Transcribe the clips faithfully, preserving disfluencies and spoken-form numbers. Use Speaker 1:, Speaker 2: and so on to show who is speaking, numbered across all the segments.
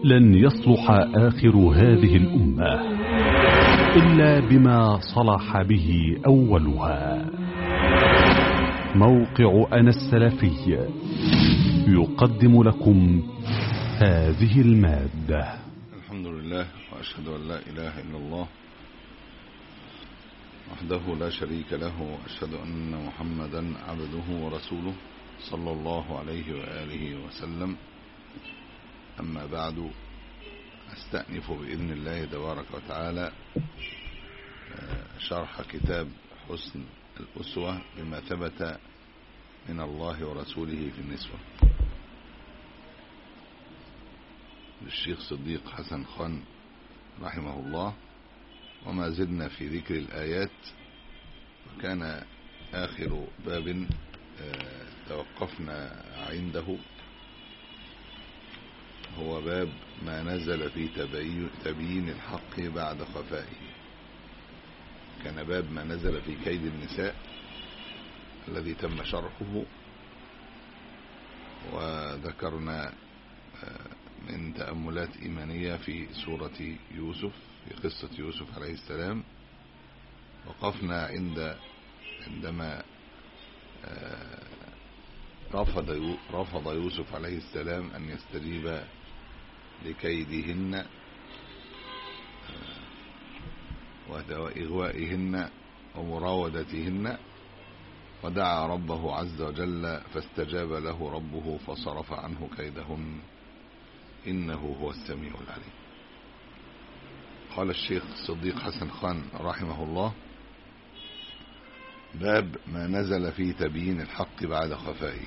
Speaker 1: لن يصلح آخر هذه الأمة إلا بما صلح به أولها. موقع أنا السلفي يقدم لكم هذه المادة.
Speaker 2: الحمد لله، وأشهد أن لا إله إلا الله وحده لا شريك له، وأشهد أن محمدا عبده ورسوله صلى الله عليه وآله وسلم. أما بعد، أستأنف بإذن الله تبارك وتعالى شرح كتاب حسن الأسوة بما ثبت من الله ورسوله في النسوة للشيخ صديق حسن خان رحمه الله. وما زلنا في ذكر الآيات، وكان آخر باب توقفنا عنده هو باب ما نزل في تبيين الحق بعد خفائه. كان باب ما نزل في كيد النساء الذي تم شرحه، وذكرنا من تأملات إيمانية في سورة يوسف، في قصة يوسف عليه السلام. وقفنا عند عندما رفض رفض يوسف عليه السلام أن يستجيب لكيدهن وإغوائهن ومراودتهن، ودعا ربه عز وجل فاستجاب له ربه فصرف عنه كيدهن إنه هو السميع العليم. قال الشيخ الصديق حسن خان رحمه الله: باب ما نزل في تبيين الحق بعد خفائه.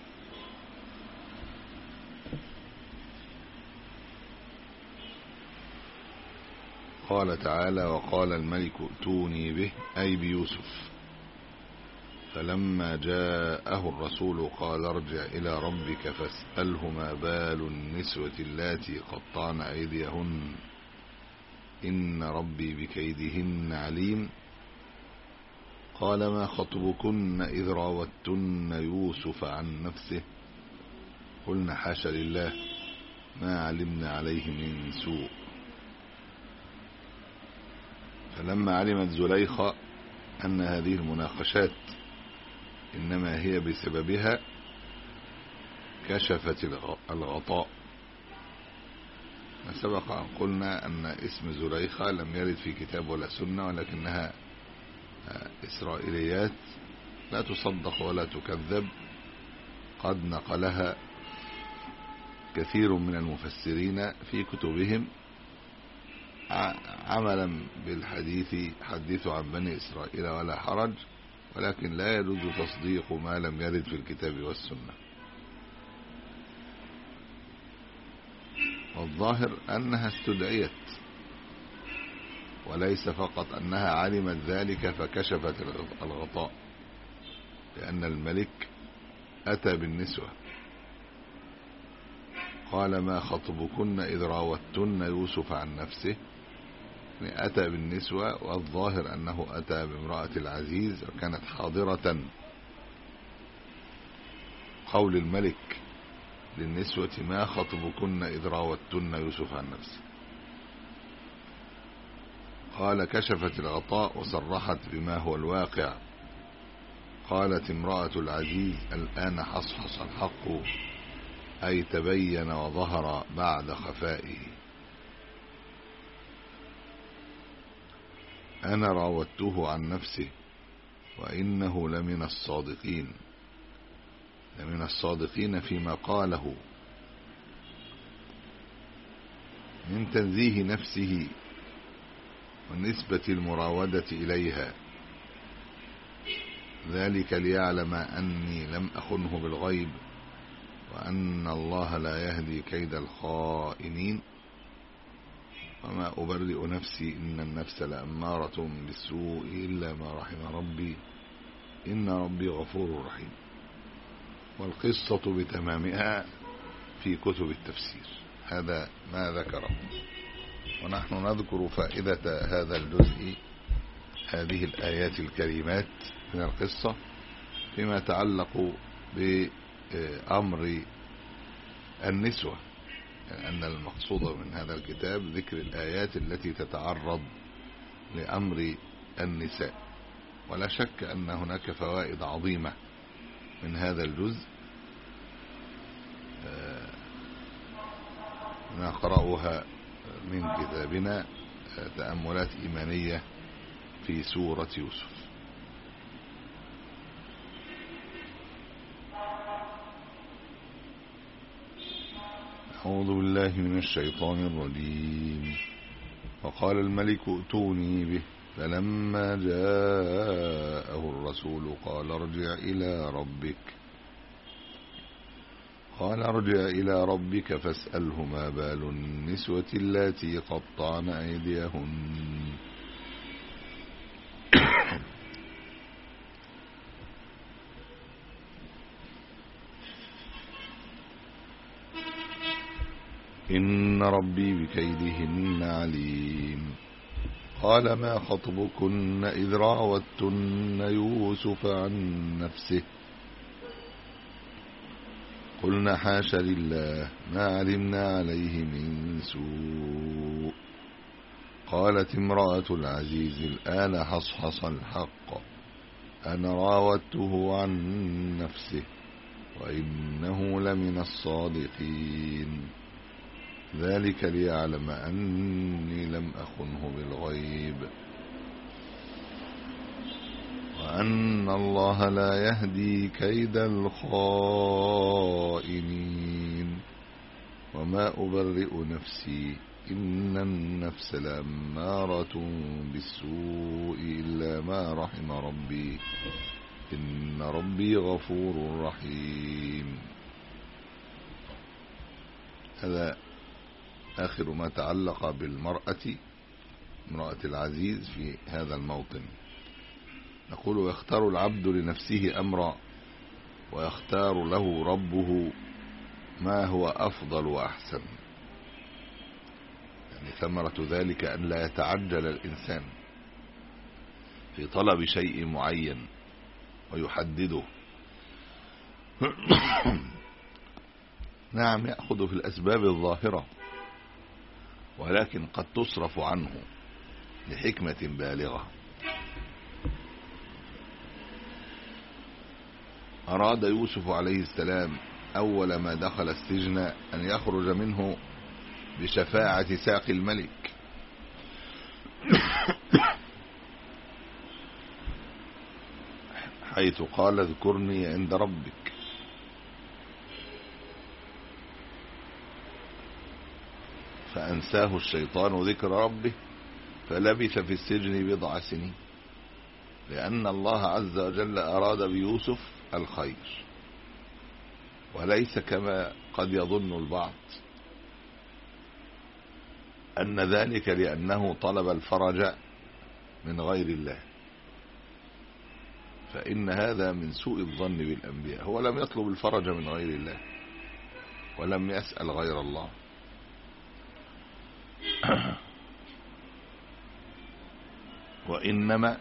Speaker 2: قال تعالى: وقال الملك ائتوني به، أي بيوسف. فلما جاءه الرسول قال ارجع إلى ربك فاسأله ما بال النسوة اللاتي قطعن أيديهن إن ربي بكيدهن عليم. قال ما خطبكن إذ راوتن يوسف عن نفسه قلنا حاشا لله ما علمنا عليه من سوء. فلما علمت زليخة أن هذه المناقشات إنما هي بسببها كشفت الغطاء. سبق أن قلنا أن اسم زليخة لم يرد في كتاب ولا سنة، ولكنها إسرائيليات لا تصدق ولا تكذب، قد نقلها كثير من المفسرين في كتبهم عملا بالحديث حدثوا عن بني إسرائيل ولا حرج، ولكن لا يجوز تصديق ما لم يرد في الكتاب والسنة. والظاهر أنها استدعيت، وليس فقط أنها علمت ذلك فكشفت الغطاء، لأن الملك أتى بالنسوة. قال ما خطبكن إذ راوتن يوسف عن نفسه، أتى بالنسوة، والظاهر أنه أتى بامرأة العزيز وكانت حاضرة قول الملك للنسوة ما خطبكن إذ راوتن يوسف عن نفسه. قال كشفت الغطاء وصرحت بما هو الواقع. قالت امرأة العزيز الآن حصحص الحق، أي تبين وظهر بعد خفائه. أنا راودته عن نفسه وإنه لمن الصادقين، لمن الصادقين فيما قاله من تنزيه نفسه ونسبة المراودة إليها، ذلك ليعلم أني لم أخنه بالغيب وأن الله لا يهدي كيد الخائنين وما أبرئ نفسي إن النفس لأمارة بالسوء إلا ما رحم ربي إن ربي غفور رحيم. والقصة بتمامها في كتب التفسير. هذا ما ذكره، ونحن نذكر فائدة هذا الجزء، هذه الآيات الكريمات من القصة فيما يتعلق بأمر النسوة يعني أن المقصود من هذا الكتاب ذكر الآيات التي تتعرض لأمر النساء. ولا شك أن هناك فوائد عظيمة من هذا الجزء نقرأها من كتابنا تأملات إيمانية في سورة يوسف. أعوذ بالله من الشيطان الرجيم. وقال الملك ائتوني به فلما جاءه الرسول قال ارجع إلى ربك قال ارجع إلى ربك فاسأله ما بال النسوة اللاتي قطعن أيديهن إن ربي بكيدهن عليم. قال ما خطبكن إذ راوتن يوسف عن نفسه قلنا حاش لله ما علمنا عليه من سوء قالت امرأة العزيز الآن حصحص الحق أنا راودته عن نفسه وإنه لمن الصادقين ذلك ليعلم أني لم أخنه بالغيب وأن الله لا يهدي كيد الخائنين وما أبرئ نفسي إن النفس لأمارة بالسوء إلا ما رحم ربي إن ربي غفور رحيم. هذا آخر ما تعلق بالمرأة امرأة العزيز في هذا الموطن. نقول ويختار العبد لنفسه أمرا ويختار له ربه ما هو أفضل وأحسن. يعني ثمرة ذلك أن لا يتعجل الإنسان في طلب شيء معين ويحدده. نعم يأخذ في الأسباب الظاهرة ولكن قد تصرف عنه لحكمة بالغة. أراد يوسف عليه السلام أول ما دخل السجن أن يخرج منه بشفاعة ساقي الملك حيث قال اذكرني عند ربك فأنساه الشيطان ذكر ربه فلبث في السجن بضع سنين لأن الله عز وجل أراد بيوسف الخير وليس كما قد يظن البعض أن ذلك لأنه طلب الفرج من غير الله، فإن هذا من سوء الظن بالأنبياء. هو لم يطلب الفرج من غير الله ولم يسأل غير الله وإنما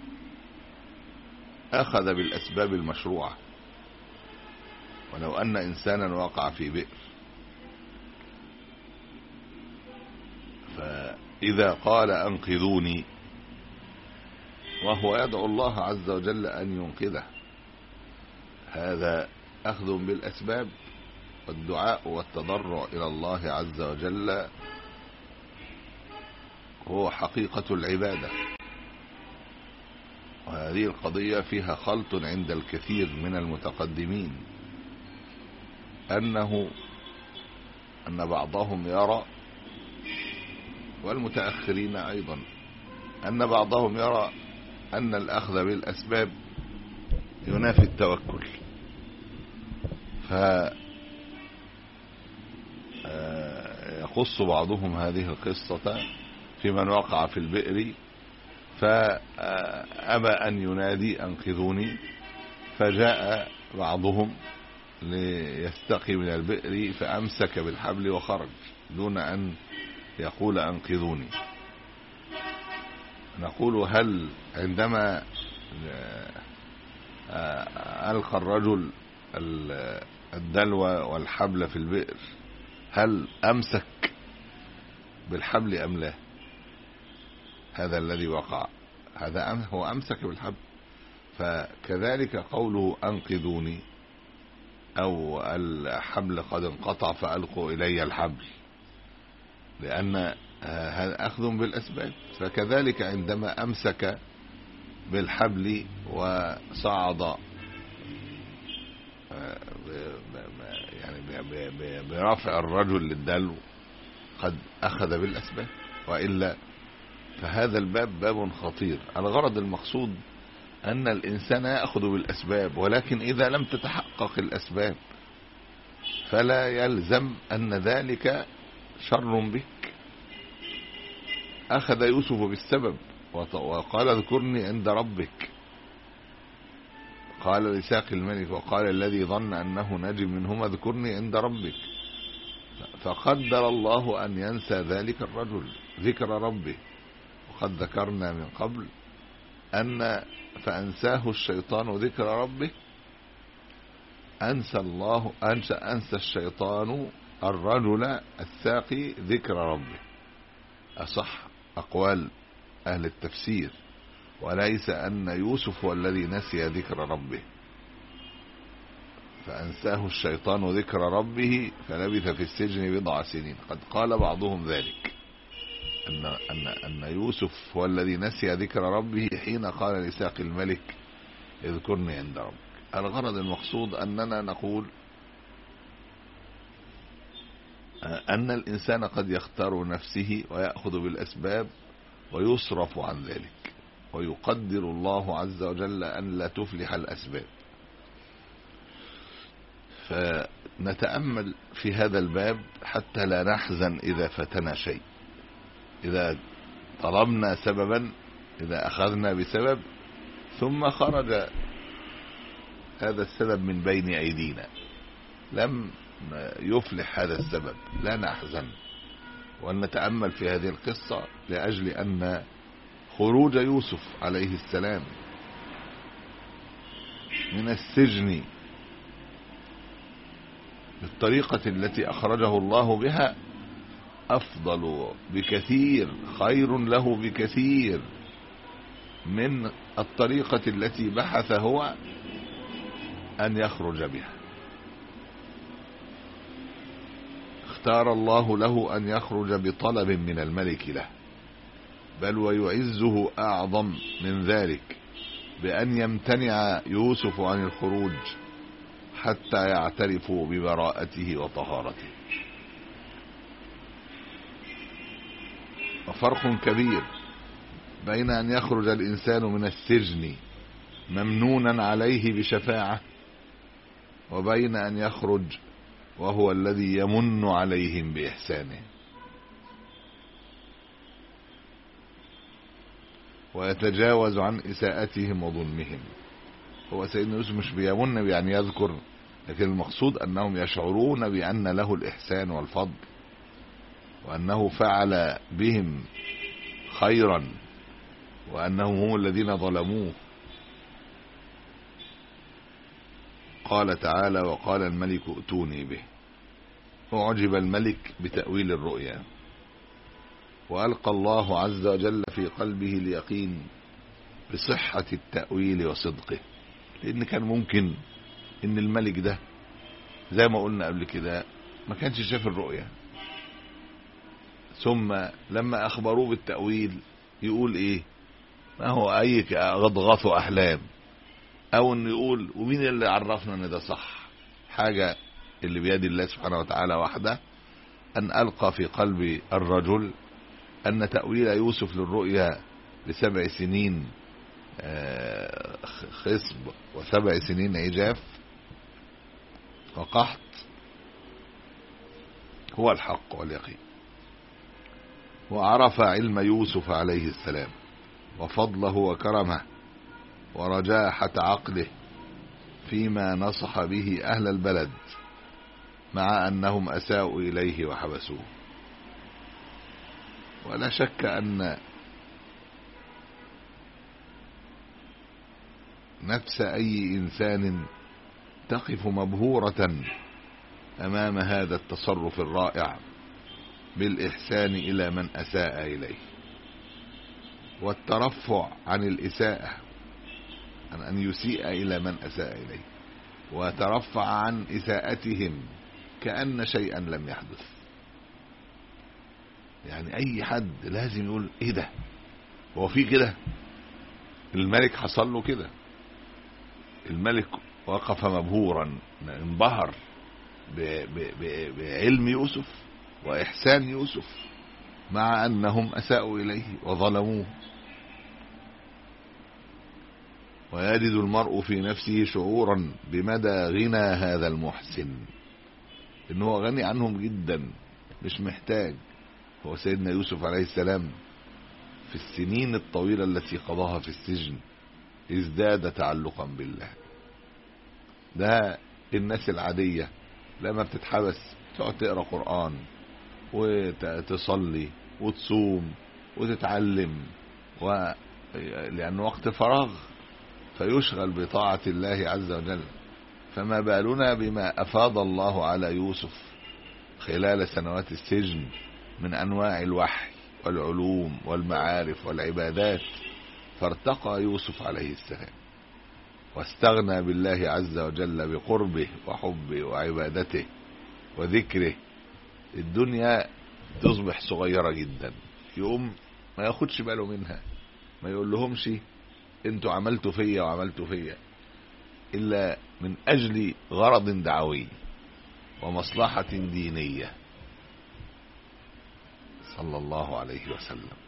Speaker 2: أخذ بالأسباب المشروعة. ولو أن إنسانا وقع في بئر فإذا قال أنقذوني وهو يدعو الله عز وجل أن ينقذه، هذا أخذ بالأسباب، والدعاء والتضرع إلى الله عز وجل هو حقيقة العبادة. وهذه القضية فيها خلط عند الكثير من المتقدمين، أنه أن بعضهم يرى والمتأخرين أيضا أن بعضهم يرى أن الأخذ بالأسباب ينافي التوكل، فيقص بعضهم هذه القصة في من وقع في البئر فأبى أن ينادي أنقذوني، فجاء بعضهم ليستقي من البئر فأمسك بالحبل وخرج دون أن يقول أنقذوني. نقول هل عندما ألقى الرجل الدلو والحبل في البئر هل أمسك بالحبل أم لا؟ هذا الذي وقع، هذا هو أمسك بالحبل. فكذلك قوله أنقذوني أو الحبل قد انقطع فألقوا إلي الحبل، لأن هذا أخذ بالأسباب. فكذلك عندما أمسك بالحبل وصعد يعني برفع الرجل للدلو قد أخذ بالأسباب، وإلا فهذا الباب باب خطير. الغرض المقصود أن الإنسان يأخذ بالأسباب، ولكن إذا لم تتحقق الأسباب فلا يلزم أن ذلك شر بك. أخذ يوسف بالسبب وقال اذكرني عند ربك، قال لساق الملك وقال الذي ظن أنه نجي منهما اذكرني عند ربك، فقدر الله أن ينسى ذلك الرجل ذكر ربه. وقد ذكرنا من قبل أن فأنساه الشيطان ذكر ربه، أنسى الله أنسى, أنسى الشيطان الرجل الساقي ذكر ربه، أصح أقوال أهل التفسير، وليس أن يوسف هو الذي نسي ذكر ربه. فأنساه الشيطان ذكر ربه فلبث في السجن بضع سنين. قد قال بعضهم ذلك أن, أن, أن يوسف هو الذي نسي ذكر ربه حين قال لساق الملك اذكرني عند ربك. الغرض المقصود أننا نقول أن الإنسان قد يختار نفسه ويأخذ بالأسباب ويصرف عن ذلك، ويقدر الله عز وجل أن لا تفلح الأسباب. فنتأمل في هذا الباب حتى لا نحزن إذا فتنا شيء. إذا طلبنا سببا، إذا أخذنا بسبب ثم خرج هذا السبب من بين أيدينا لم يفلح هذا السبب، لا نحزن، ونتأمل في هذه القصة لأجل أن خروج يوسف عليه السلام من السجن بالطريقة التي أخرجه الله بها أفضل بكثير، خير له بكثير من الطريقة التي بحث هو أن يخرج بها. اختار الله له أن يخرج بطلب من الملك له، بل ويعزه أعظم من ذلك بأن يمتنع يوسف عن الخروج حتى يعترفوا ببراءته وطهارته. وفرق كبير بين أن يخرج الإنسان من السجن ممنونا عليه بشفاعة، وبين أن يخرج وهو الذي يمن عليهم بإحسانه ويتجاوز عن إساءتهم وظلمهم. هو سيدنا يوسف مش بيمن بأن يذكر، لكن المقصود أنهم يشعرون بأن له الإحسان والفضل، وأنه فعل بهم خيرا، وأنهم هم الذين ظلموه. قال تعالى وقال الملك ائتوني به. أعجب الملك بتأويل الرؤيا، وألقى الله عز وجل في قلبه اليقين بصحة التأويل وصدقه، لأن كان ممكن إن الملك ده زي ما قلنا قبل كده ما كانش شاف الرؤيا، ثم لما أخبروه بالتأويل يقول إيه؟ ما هو أي غضغط أحلام، أو إنه يقول ومين اللي عرفنا إن ده صح؟ حاجة اللي بيد الله سبحانه وتعالى وحده أن ألقى في قلب الرجل أن تأويل يوسف للرؤيا لسبع سنين خصب وسبع سنين عجاف وقحط هو الحق واليقين. وعرف علم يوسف عليه السلام وفضله وكرمه ورجاحة عقله فيما نصح به أهل البلد، مع أنهم أساءوا إليه وحبسوه. ولا شك أن نفس أي إنسان تقف مبهورة أمام هذا التصرف الرائع بالإحسان إلى من أساء إليه، والترفع عن الإساءة، عن أن يسيء إلى من أساء إليه، وترفع عن إساءتهم كأن شيئا لم يحدث. يعني أي حد لازم يقول إيه ده، هو في كده؟ الملك حصل له كده، الملك وقف مبهورا، انبهر بعلم يوسف وإحسان يوسف مع أنهم أساءوا إليه وظلموه. ويجد المرء في نفسه شعورا بمدى غنى هذا المحسن، إنه غني عنهم جدا، مش محتاج. هو سيدنا يوسف عليه السلام في السنين الطويلة التي قضاها في السجن ازداد تعلقا بالله. ده الناس العادية لما بتتحبس تقعد تقرأ قرآن وتصلي وتصوم وتتعلم، و... لأن وقت فراغ فيشغل بطاعة الله عز وجل. فما بالنا بما أفاض الله على يوسف خلال سنوات السجن من أنواع الوحي والعلوم والمعارف والعبادات. فارتقى يوسف عليه السلام واستغنى بالله عز وجل بقربه وحبه وعبادته وذكره. الدنيا تصبح صغيرة جدا، يقوم ما ياخدش باله منها، ما يقول لهمش انتوا عملتوا فيا وعملتوا فيا، إلا من أجل غرض دعوي ومصلحة دينية صلى الله عليه وسلم.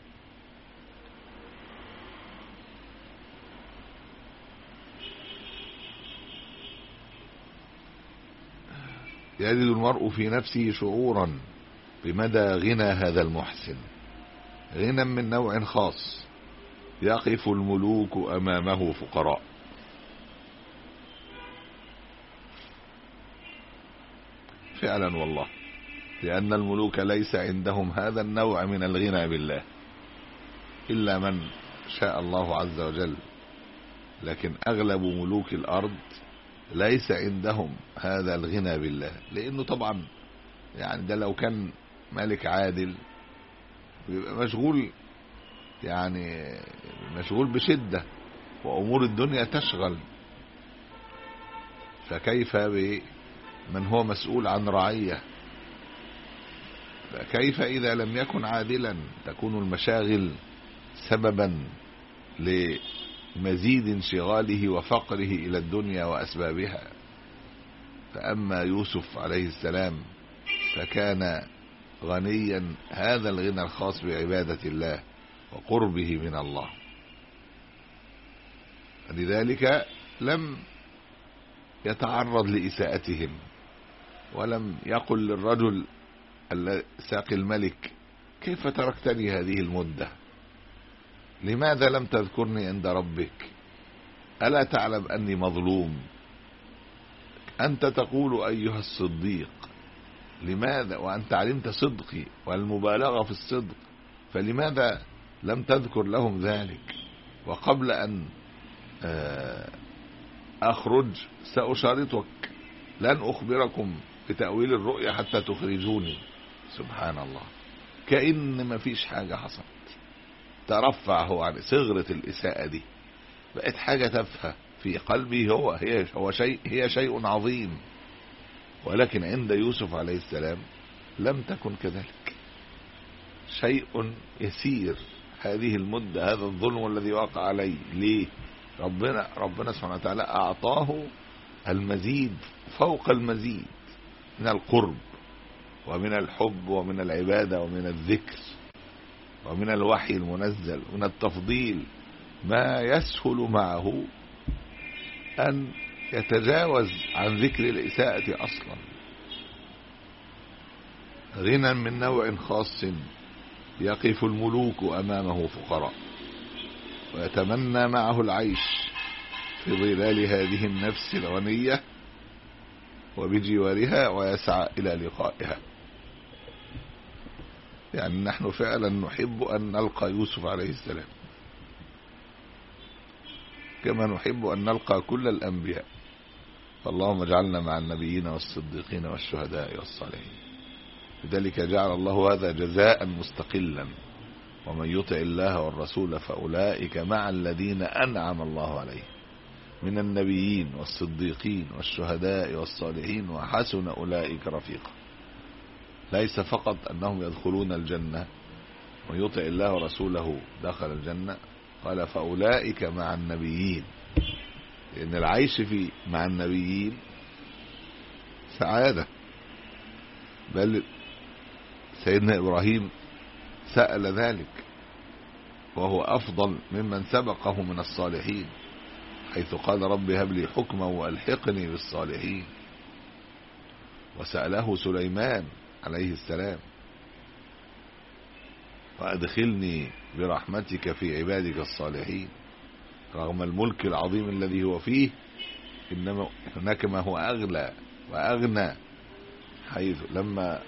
Speaker 2: يجد المرء في نفسه شعورا بمدى غنى هذا المحسن، غنى من نوع خاص يقف الملوك أمامه فقراء. فعلا والله، لأن الملوك ليس عندهم هذا النوع من الغنى بالله إلا من شاء الله عز وجل، لكن أغلب ملوك الأرض ليس عندهم هذا الغنى بالله. لأنه طبعا يعني ده لو كان ملك عادل بيبقى مشغول، يعني مشغول بشدة وأمور الدنيا تشغل، فكيف بمن هو مسؤول عن رعية؟ فكيف إذا لم يكن عادلا تكون المشاغل سببا لمزيد انشغاله وفقره إلى الدنيا وأسبابها. فأما يوسف عليه السلام فكان غنيا هذا الغنى الخاص بعبادة الله وقربه من الله، لذلك لم يتعرض لإساءتهم، ولم يقل للرجل ساقي الملك كيف تركتني هذه المدة، لماذا لم تذكرني عند ربك، ألا تعلم أني مظلوم، أنت تقول أيها الصديق، لماذا وأنت علمت صدقي والمبالغة في الصدق، فلماذا لم تذكر لهم ذلك؟ وقبل أن أخرج سأشارطك، لن أخبركم بتأويل الرؤيا حتى تخرجوني. سبحان الله، كأن ما فيش حاجة حصلت. ترفع هو عن صغرة الإساءة دي، بقت حاجة تافهة في قلبي، هو هي هو شيء هي شيء عظيم، ولكن عند يوسف عليه السلام لم تكن كذلك، شيء يسير. هذه المدة، هذا الظلم الذي وقع عليه، ليه؟ ربنا ربنا سبحانه وتعالى أعطاه المزيد فوق المزيد من القرب ومن الحب ومن العبادة ومن الذكر ومن الوحي المنزل ومن التفضيل، ما يسهل معه أن يتجاوز عن ذكر الإساءة أصلا. غنى من نوع خاص يقف الملوك أمامه فقراء، ويتمنى معه العيش في ظلال هذه النفس الغنية وبجوارها، ويسعى إلى لقائها. يعني نحن فعلا نحب أن نلقى يوسف عليه السلام، كما نحب أن نلقى كل الأنبياء، فاللهم اجعلنا مع النبيين والصديقين والشهداء والصالحين. لذلك جعل الله هذا جزاء مستقلا: ومن يطع الله والرسول فأولئك مع الذين أنعم الله عليهم من النبيين والصديقين والشهداء والصالحين وحسن أولئك رفيقا. ليس فقط أنهم يدخلون الجنة ويطع الله ورسوله دخل الجنة، قال فأولئك مع النبيين، لأن العيش في مع النبيين سعادة. بل سيدنا إبراهيم سأل ذلك وهو أفضل ممن سبقه من الصالحين، حيث قال رب هب لي حكما وألحقني بالصالحين. وسأله سليمان عليه السلام: وأدخلني برحمتك في عبادك الصالحين. رغم الملك العظيم الذي هو فيه، إنما هناك ما هو أغلى وأغنى، حيث لما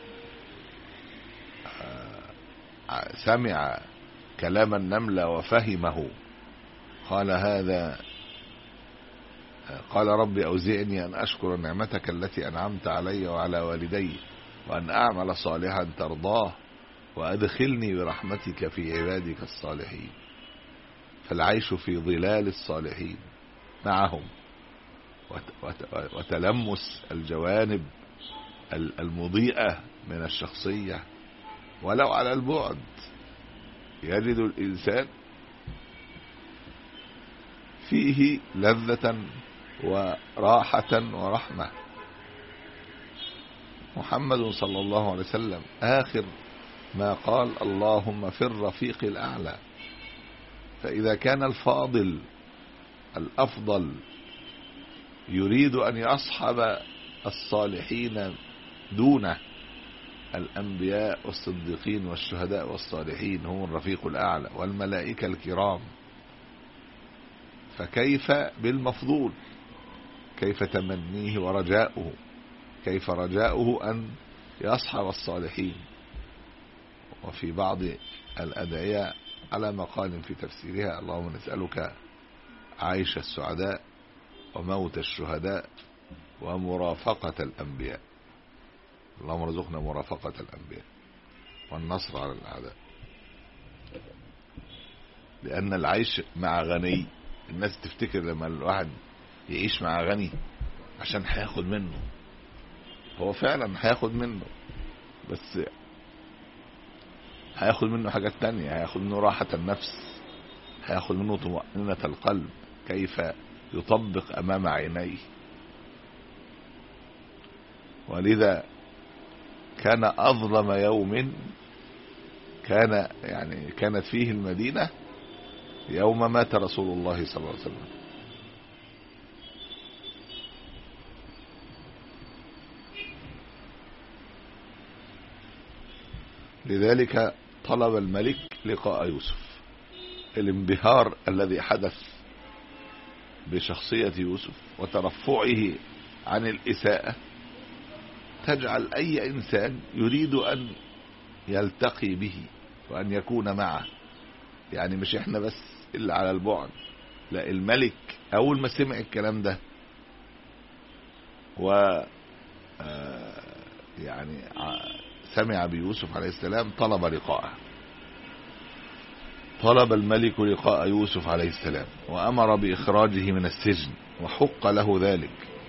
Speaker 2: سمع كلام النملة وفهمه قال هذا قال رب أوزعني أن أشكر نعمتك التي أنعمت علي وعلى والدي وأن أعمل صالحا ترضاه وأدخلني برحمتك في عبادك الصالحين. فالعيش في ظلال الصالحين معهم وتلمس الجوانب المضيئة من الشخصية ولو على البعد، يجد الإنسان فيه لذة وراحة ورحمة. محمد صلى الله عليه وسلم آخر ما قال: اللهم في الرفيق الأعلى. فإذا كان الفاضل الأفضل يريد أن يصحب الصالحين دونه، الأنبياء والصديقين والشهداء والصالحين هم الرفيق الأعلى والملائكة الكرام، فكيف بالمفضول؟ كيف تمنيه ورجاؤه؟ كيف رجاؤه أن يصحب الصالحين؟ وفي بعض الأدعية على مقال في تفسيرها: اللهم نسألك عيش السعداء وموت الشهداء ومرافقة الأنبياء. اللهم ارزقنا مرافقة الأنبياء والنصر على الأعداء. لأن العيش مع غني، الناس تفتكر لما الواحد يعيش مع غني عشان هياخد منه، هو فعلا هياخد منه، بس هياخد منه حاجات تانية، هياخد منه راحة النفس، هياخد منه طمأنينة القلب، كيف يطبق أمام عينيه. ولذا كان أظلم يوم كان يعني كانت فيه المدينة يوم مات رسول الله صلى الله عليه وسلم. لذلك طلب الملك لقاء يوسف. الانبهار الذي حدث بشخصية يوسف وترفعه عن الإساءة تجعل أي إنسان يريد أن يلتقي به وأن يكون معه. يعني مش إحنا بس إلا على البعد، لا، الملك أول ما سمع الكلام ده و يعني سمع بيوسف عليه السلام طلب لقاءه. طلب الملك لقاء يوسف عليه السلام وأمر بإخراجه من السجن وحق له ذلك.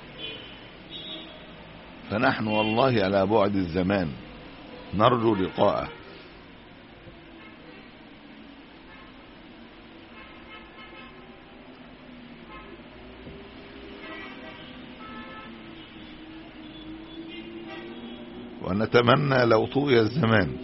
Speaker 2: فنحن والله على بعد الزمان نرجو لقاءه. ونتمنى لو طوي الزمان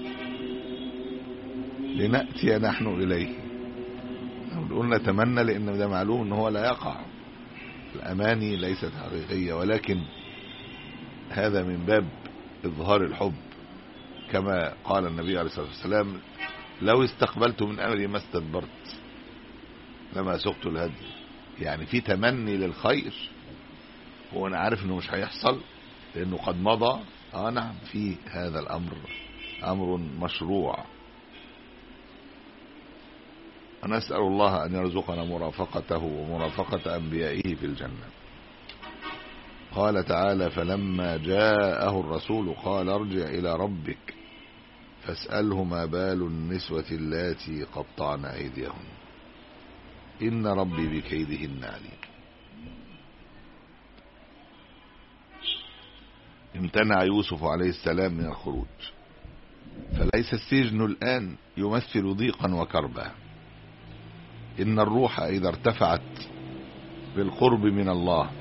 Speaker 2: لنأتي نحن إليه. نقول نتمنى لأن ده معلوم أنه هو لا يقع، الأماني ليست حقيقية، ولكن هذا من باب إظهار الحب، كما قال النبي عليه الصلاة والسلام: لو استقبلت من أمري ما استدبرت لما سقت الهدي. يعني في تمني للخير، وأنا عارف أنه مش هيحصل لأنه قد مضى. آه نعم، في هذا الأمر أمر مشروع. ونسأل الله أن يرزقنا مرافقته ومرافقة أنبيائه في الجنة. قال تعالى فلما جاءه الرسول قال ارجع إلى ربك فاسأله ما بال النسوة اللاتي قطعن أيديهن إن ربي بكيدهن عليم. امتنع يوسف عليه السلام من الخروج، فليس السجن الآن يمثل ضيقا وكربا. إن الروح إذا ارتفعت بالقرب من الله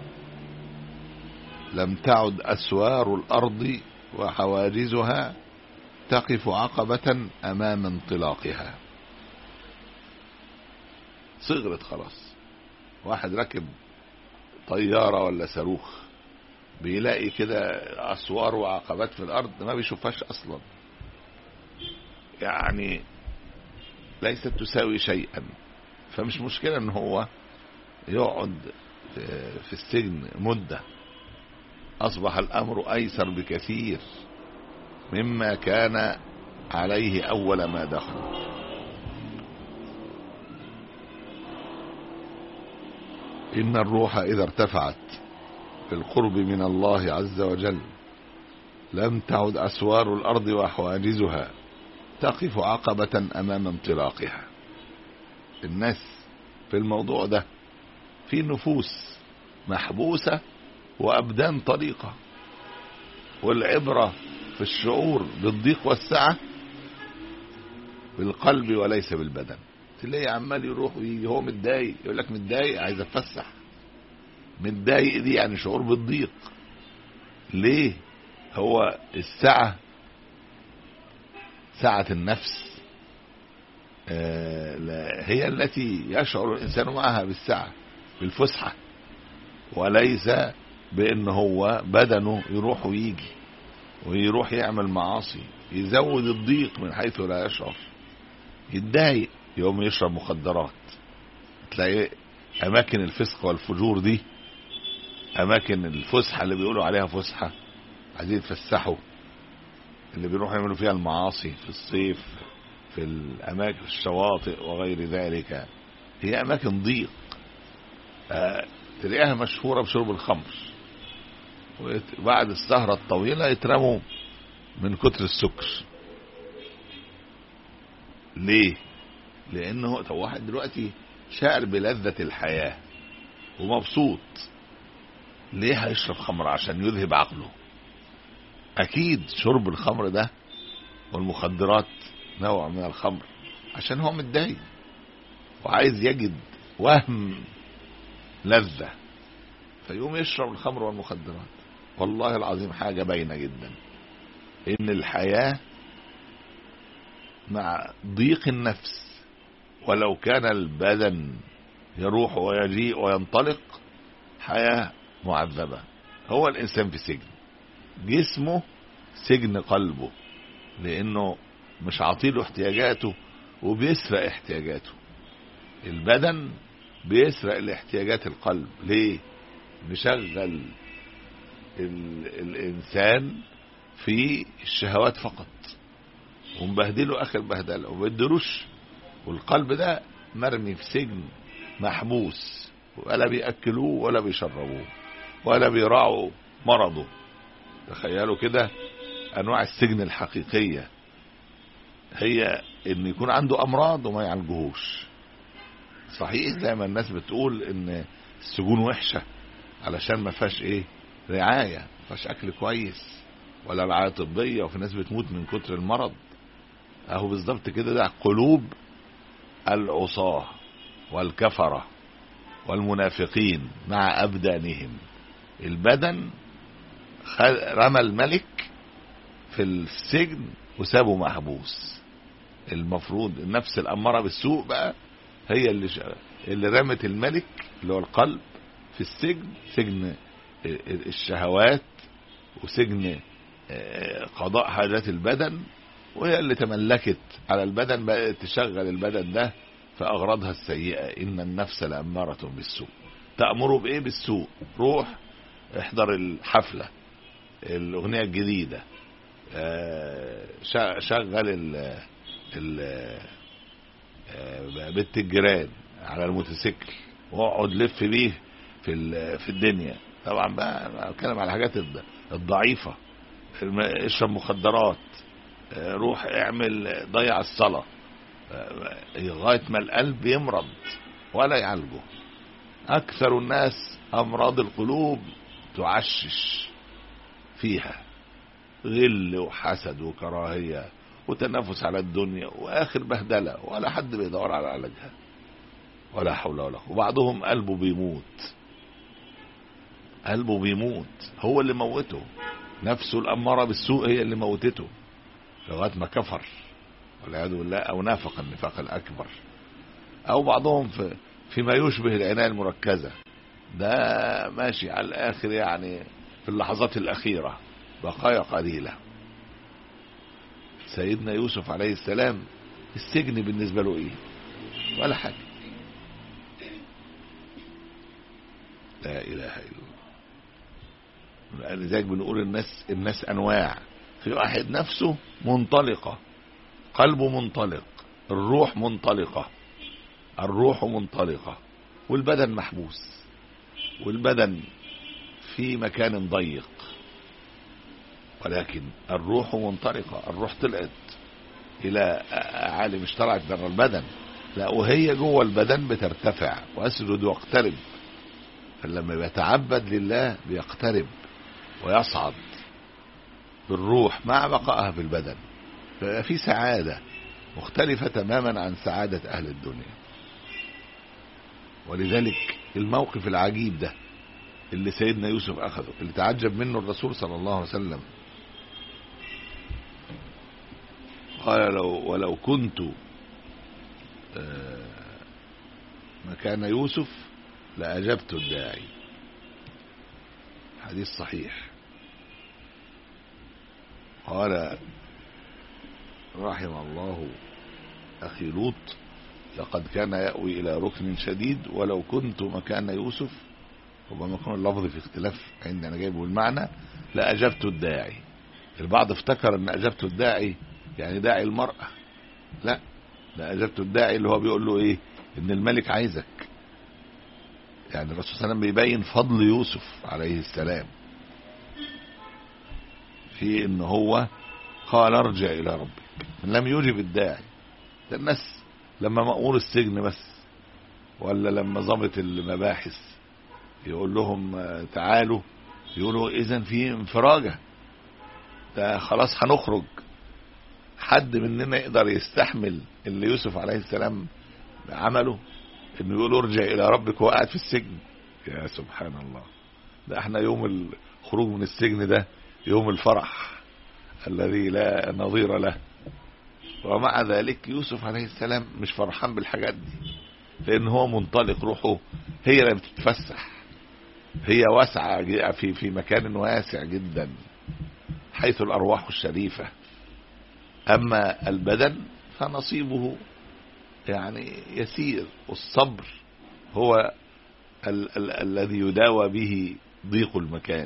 Speaker 2: لم تعد أسوار الأرض وحواجزها تقف عقبة أمام انطلاقها. صغرت خلاص. واحد ركب طيارة ولا صاروخ بيلاقي كده أسوار وعقبات في الأرض ما بيشوفهاش أصلا، يعني ليست تساوي شيئا. فمش مشكلة ان هو يقعد في السجن مدة، أصبح الأمر أيسر بكثير مما كان عليه أول ما دخل. إن الروح إذا ارتفعت بالقرب من الله عز وجل لم تعد أسوار الأرض وحواجزها تقف عقبة أمام انطلاقها. الناس في الموضوع ده في نفوس محبوسة وأبدان طليقة، والعبرة في الشعور بالضيق والسعة بالقلب وليس بالبدن. تلاقي عمال يروح ويجي هو متضايق، يقول لك متضايق عايز اتفسح. متضايق دي يعني شعور بالضيق. ليه؟ هو السعة سعة النفس هي التي يشعر الإنسان معها بالسعة بالفسحة، وليس بأن هو بدنه يروح ويجي ويروح يعمل معاصي يزود الضيق من حيث لا يشعر. يتضايق يوم يشرب مخدرات. تلاقي أماكن الفسق والفجور دي أماكن الفسحة اللي بيقولوا عليها فسحة، عايزين يتفسحوا، اللي بيروحوا يعملوا فيها المعاصي في الصيف في الأماكن الشواطئ وغير ذلك، هي أماكن ضيق. آه تلاقيها مشهورة بشرب الخمر، وبعد السهرة الطويلة يترموا من كتر السكر. ليه؟ لأنه واحد دلوقتي شاعر بلذة الحياة ومبسوط، ليه هيشرب خمر؟ عشان يذهب عقله. أكيد شرب الخمر ده والمخدرات نوع من الخمر عشان هو متضايق وعايز يجد وهم لذة، فيقوم يشرب الخمر والمخدرات. والله العظيم حاجة باينة جدا إن الحياة مع ضيق النفس، ولو كان البدن يروح ويجيء وينطلق، حياة معذبة. هو الإنسان في سجن، جسمه سجن قلبه، لأنه مش عاطيله احتياجاته وبيسرق احتياجاته. البدن بيسرق الاحتياجات القلب. ليه؟ نشغل الإنسان في الشهوات فقط ومبهدله آخر بهدله وبيدروش، والقلب ده مرمي في سجن محبوس، ولا بيأكلوه ولا بيشربوه ولا بيراعوا مرضه. تخيلوا كده أنواع السجن الحقيقية هي إن يكون عنده أمراض وما يعالجوهوش. صحيح زي ما الناس بتقول إن السجون وحشة علشان ما فيهاش إيه رعاية، ما فيهاش أكل كويس ولا رعاية طبية، وفي ناس بتموت من كتر المرض. أهو بالظبط كده ده قلوب العصاة والكفرة والمنافقين مع أبدانهم. البدن رمى الملك في السجن وسابه محبوس. المفروض النفس الأمارة بالسوء بقى هي اللي اللي رمت الملك اللي هو القلب في السجن، سجن الشهوات وسجن قضاء حاجات البدن، وهي اللي تملكت على البدن بقى تشغل البدن ده في أغراضها السيئة. إن النفس لأمارة بالسوء. تأمره بإيه؟ بالسوء. روح احضر الحفلة، الأغنية الجديدة، شغل ال ال بنت الجيران على الموتوسيكل واقعد لف بيه في في الدنيا. طبعا بقى انا بتكلم على الحاجات الضعيفة، اشرب مخدرات، روح اعمل ضيع الصلاة، لغاية ما القلب يمرض ولا يعالجه. اكثر الناس امراض القلوب تعشش فيها غل وحسد وكراهية وتنافس على الدنيا واخر بهدلة، ولا حد بيدور على علاجها ولا حول ولا قوة. وبعضهم قلبه بيموت، قلبه بيموت هو اللي موته، نفسه الأمارة بالسوء هي اللي موتته لغاية ما كفر والعياذ بالله، أو نافق النفاق الأكبر. أو بعضهم في فيما يشبه العناية المركزة، ده ماشي على الآخر يعني في اللحظات الأخيرة بقايا قليلة. سيدنا يوسف عليه السلام السجن بالنسبة له إيه؟ ولا حاجة. لا إله إلا الله. لذلك بنقول الناس الناس أنواع. في واحد نفسه منطلقة، قلبه منطلق، الروح منطلقة، الروح منطلقة والبدن محبوس، والبدن في مكان ضيق، ولكن الروح منطلقة. الروح طلعت إلى عالم، مش طلعت بره البدن، لا، وهي جوه البدن بترتفع وأسجد واقترب. فلما بيتعبد لله بيقترب ويصعد بالروح مع بقائها في البدن، ففي سعادة مختلفة تماما عن سعادة أهل الدنيا. ولذلك الموقف العجيب ده اللي سيدنا يوسف أخذه، اللي تعجب منه الرسول صلى الله عليه وسلم، قال لو ولو كنت مكان يوسف لأجبت الداعي. حديث صحيح. قال رحم الله أخي لوط لقد كان يأوي إلى ركن شديد ولو كنت مكان يوسف، ربما يكون اللفظ في اختلاف عندنا جايبه المعنى، لأجبت الداعي. البعض افتكر أن أجبت الداعي يعني داعي المرأة، لا، لأجبت الداعي اللي هو بيقول له إيه؟ إن الملك عايزك. يعني الرسول صلى الله عليه وسلم بيبين فضل يوسف عليه السلام في إن هو قال ارجع إلى ربك، من لم يجب الداعي. ده الناس لما مأمور السجن بس، ولا لما ضابط المباحث يقول لهم تعالوا، يقولوا إذن في انفراجة، ده خلاص هنخرج. حد مننا يقدر يستحمل اللي يوسف عليه السلام عمله، انه يقول ارجع الى ربك وهو قاعد في السجن؟ يا سبحان الله. ده احنا يوم الخروج من السجن ده يوم الفرح الذي لا نظير له، ومع ذلك يوسف عليه السلام مش فرحان بالحاجات دي، لان هو منطلق، روحه هي اللي بتتفسح، هي واسعة في في مكان واسع جدا حيث الارواح الشريفة. اما البدن فنصيبه يعني يسير، والصبر هو ال- ال- الذي يداوى به ضيق المكان.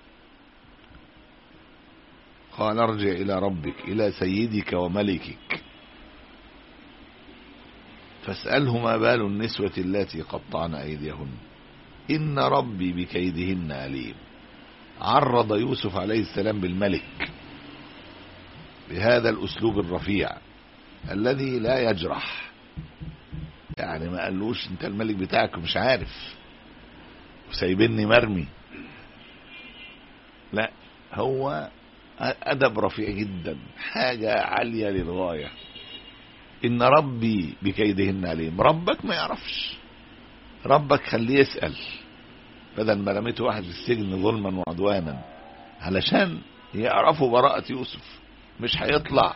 Speaker 2: قال ارجع إلى ربك إلى سيدك وملكك فاسأله ما بال النسوة التي قطعن أيديهن إن ربي بكيدهن أليم. عرض يوسف عليه السلام بالملك بهذا الأسلوب الرفيع الذي لا يجرح، يعني ما قالوش انت الملك بتاعك مش عارف وسايبني مرمي، لا، هو أدب رفيع جدا، حاجة عالية للغاية. إن ربي بكيدهن عليم. ربك ما يعرفش، ربك خليه يسأل، بدل ما رميته واحد في السجن ظلما وعدوانا علشان يعرفوا براءة يوسف. مش هيطلع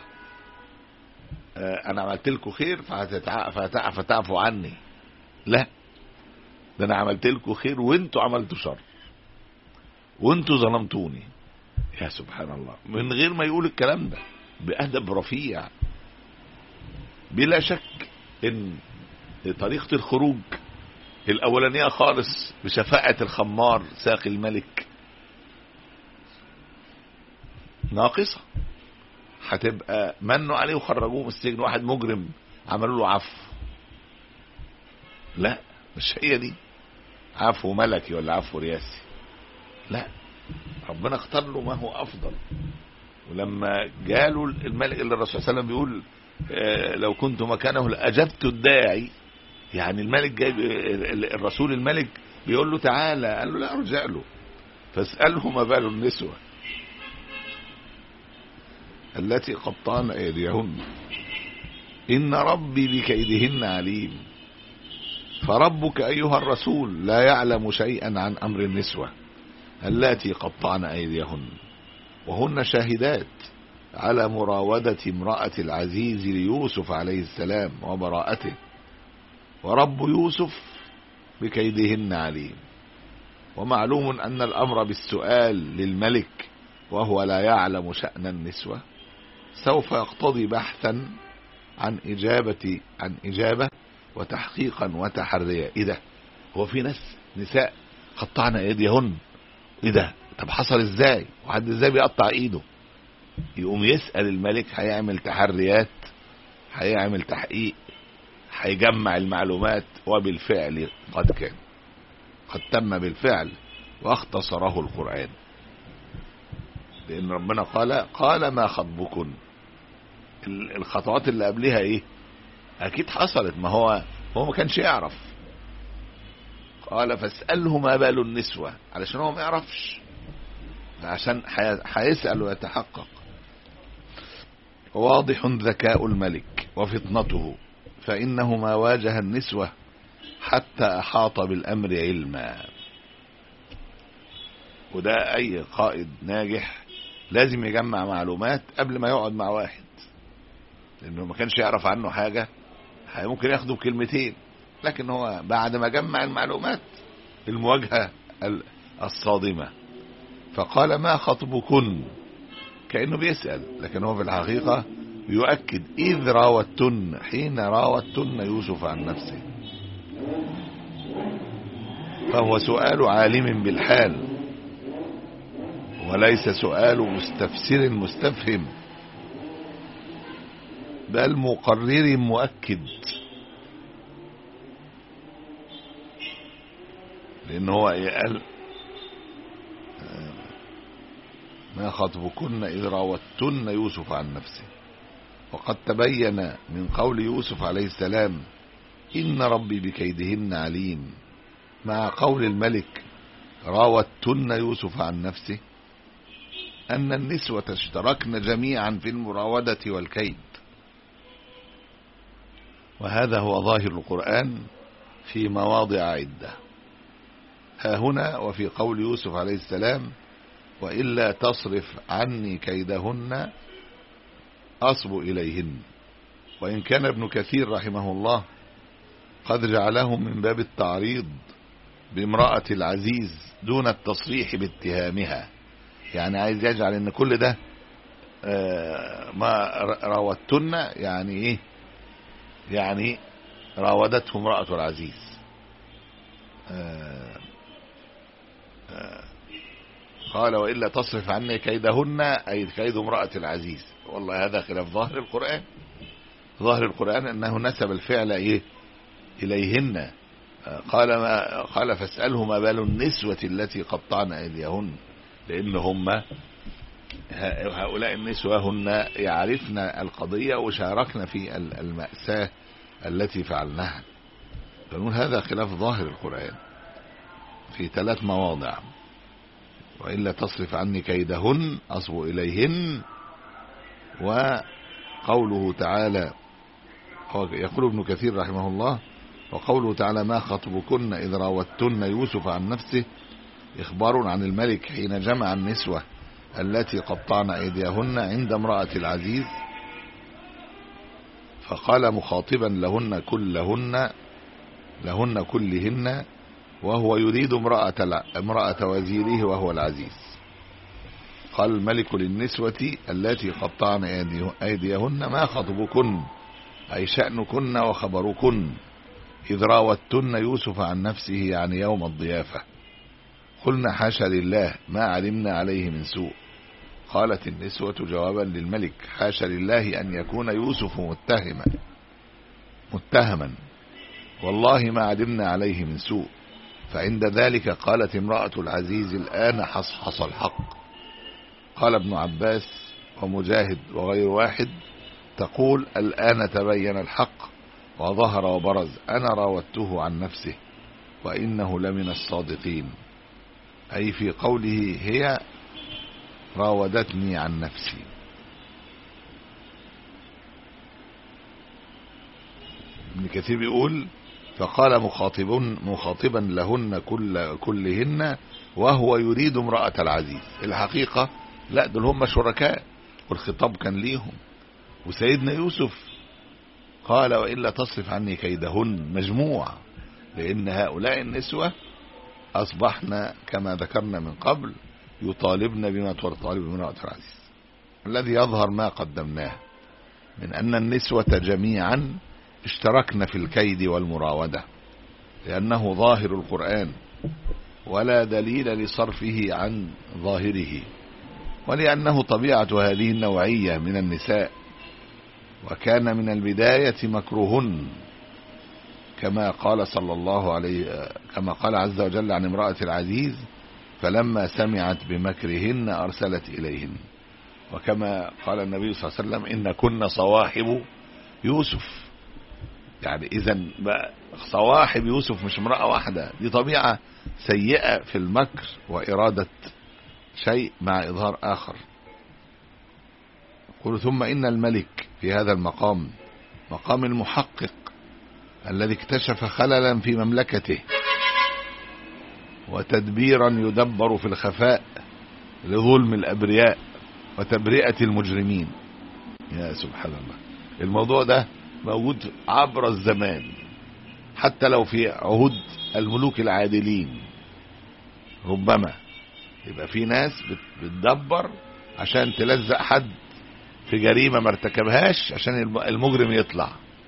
Speaker 2: انا عملت لكم خير فتعفوا عني، لا، ده انا عملت لكم خير وانتوا عملتوا شر وانتوا ظلمتوني. يا سبحان الله، من غير ما يقول الكلام ده بأدب رفيع. بلا شك ان طريقة الخروج الاولانية خالص بشفاعة الخمار ساقي الملك ناقصة، هتبقى منوا عليه وخرجوه من السجن، واحد مجرم عملوا له عفو، لا، مش هي دي عفو ملكي ولا عفو رياسي. لا، ربنا اختار له ما هو أفضل. ولما جاله الملك اللي الرسول صلى الله عليه وسلم بيقول آه لو كنت مكانه لأجبت الداعي، يعني الملك جاي، الرسول الملك بيقول له تعالى، قال له لا ارجع له فاسأله ما بال النسوة التي قطعن أيديهن إن ربي بكيدهن عليم. فربك أيها الرسول لا يعلم شيئا عن أمر النسوة التي قطعن أيديهن، وهن شاهدات على مراودة امرأة العزيز ليوسف عليه السلام وبراءته، ورب يوسف بكيدهن عليم. ومعلوم أن الأمر بالسؤال للملك وهو لا يعلم شأن النسوة سوف يقتضي بحثا عن إجابة عن إجابة وتحقيقا وتحريا. إيه ده؟ هو في ناس نساء قطعن أيديهن؟ إيه ده؟ طب حصل إزاي؟ وحد إزاي بيقطع إيده؟ يقوم يسأل الملك، هيعمل تحريات، هيعمل تحقيق، هيجمع المعلومات. وبالفعل قد كان، قد تم بالفعل، واختصره القرآن، لأن ربنا قال قال ما خطبكن. الخطوات اللي قبلها ايه؟ اكيد حصلت، ما هو هو ما كانش يعرف. قال فاسأله ما بال النسوة، علشان هو ما يعرفش، عشان هيسأل ويتحقق. واضح ذكاء الملك وفطنته، فإنه ما واجه النسوة حتى أحاط بالأمر علما. وده أي قائد ناجح لازم يجمع معلومات قبل ما يقعد مع واحد، لأنه ما كانش يعرف عنه حاجة، ممكن ياخده بكلمتين، لكن هو بعد ما جمع المعلومات المواجهة الصادمة. فقال ما خطبكن، كأنه بيسأل، لكن هو في الحقيقة يؤكد إذ راوتن، حين راوتن يوسف عن نفسه. فهو سؤال عالم بالحال، وليس سؤال مستفسر مستفهم، بل مقرر مؤكد، لأنه هو قال ما خطبكن إذ راوتن يوسف عن نفسه. وقد تبين من قول يوسف عليه السلام إن ربي بكيدهن عليم، مع قول الملك راوتن يوسف عن نفسه، أن النسوة اشتركن جميعا في المراودة والكيد. وهذا هو ظاهر القرآن في مواضع عدة، ها هنا وفي قول يوسف عليه السلام وإلا تصرف عني كيدهن أصب إليهن. وإن كان ابن كثير رحمه الله قد جعله من باب التعريض بامرأة العزيز دون التصريح باتهامها، يعني عايز يجعل ان كل ده ما راودتن يعني ايه، يعني راودته امرأة العزيز. قال وإلا تصرف عني كيدهن أي كيد امرأة العزيز. والله هذا خلاف ظاهر القرآن. ظاهر القرآن أنه نسب الفعل إيه إليهن. قال ما قال فاسأله ما بال النسوة التي قطعن أيديهن، لأن هم هؤلاء النسوة هن يعرفن القضية وشاركن في المأساة التي فعلناها. فنقول هذا خلاف ظاهر القرآن في ثلاث مواضع. وإلا تصرف عني كيدهن أصب إليهن، وقوله تعالى يقول ابن كثير رحمه الله وقوله تعالى ما خطبكن إذ راوتن يوسف عن نفسه إخبار عن الملك حين جمع النسوة التي قطعن أيديهن عند امرأة العزيز، فقال مخاطبا لهن كلهن لهن كلهن، وهو يريد امرأة, امرأة وزيره وهو العزيز. قال الملك للنسوة التي قطعن أيديهن ما خطبكن أي شأنكن وخبركن إذ راوتن يوسف عن نفسه يعني يوم الضيافة. قلنا حاشا لله ما علمنا عليه من سوء. قالت النسوة جوابا للملك حاشا لله أن يكون يوسف متهما متهما والله ما علمنا عليه من سوء. فعند ذلك قالت امرأة العزيز الآن حصحص الحق. قال ابن عباس ومجاهد وغير واحد تقول الآن تبين الحق وظهر وبرز، أنا راودته عن نفسه وإنه لمن الصادقين، أي في قوله هي راودتني عن نفسي. ابن كثير بيقول فقال مخاطب مخاطبا لهن كل كلهن وهو يريد امرأة العزيز. الحقيقة لا، دول هم شركاء والخطاب كان ليهم. وسيدنا يوسف قال وإلا تصرف عني كيدهن مجموع، لأن هؤلاء النسوة أصبحنا كما ذكرنا من قبل يطالبن بما تطالب امرأة العزيز. الذي يظهر ما قدمناه من أن النسوة جميعا اشتركن في الكيد والمراودة، لأنه ظاهر القرآن ولا دليل لصرفه عن ظاهره، ولأنه طبيعة هذه النوعية من النساء، وكان من البداية مكروهن كما قال صلى الله عليه كما قال عز وجل عن امرأة العزيز فلما سمعت بمكرهن أرسلت إليهن، وكما قال النبي صلى الله عليه وسلم إن كن صواحب يوسف. يعني إذن صواحب يوسف مش امرأة واحدة، دي طبيعة سيئة في المكر وإرادة شيء مع إظهار آخر. قل ثم إن الملك في هذا المقام مقام المحقق الذي اكتشف خللا في مملكته وتدبيرا يدبر في الخفاء لظلم الأبرياء وتبرئة المجرمين. يا سبحان الله، الموضوع ده موجود عبر الزمان، حتى لو في عهود الملوك العادلين ربما يبقى في ناس بتدبر عشان تلزق حد في جريمة ما ارتكبهاش عشان المجرم يطلع.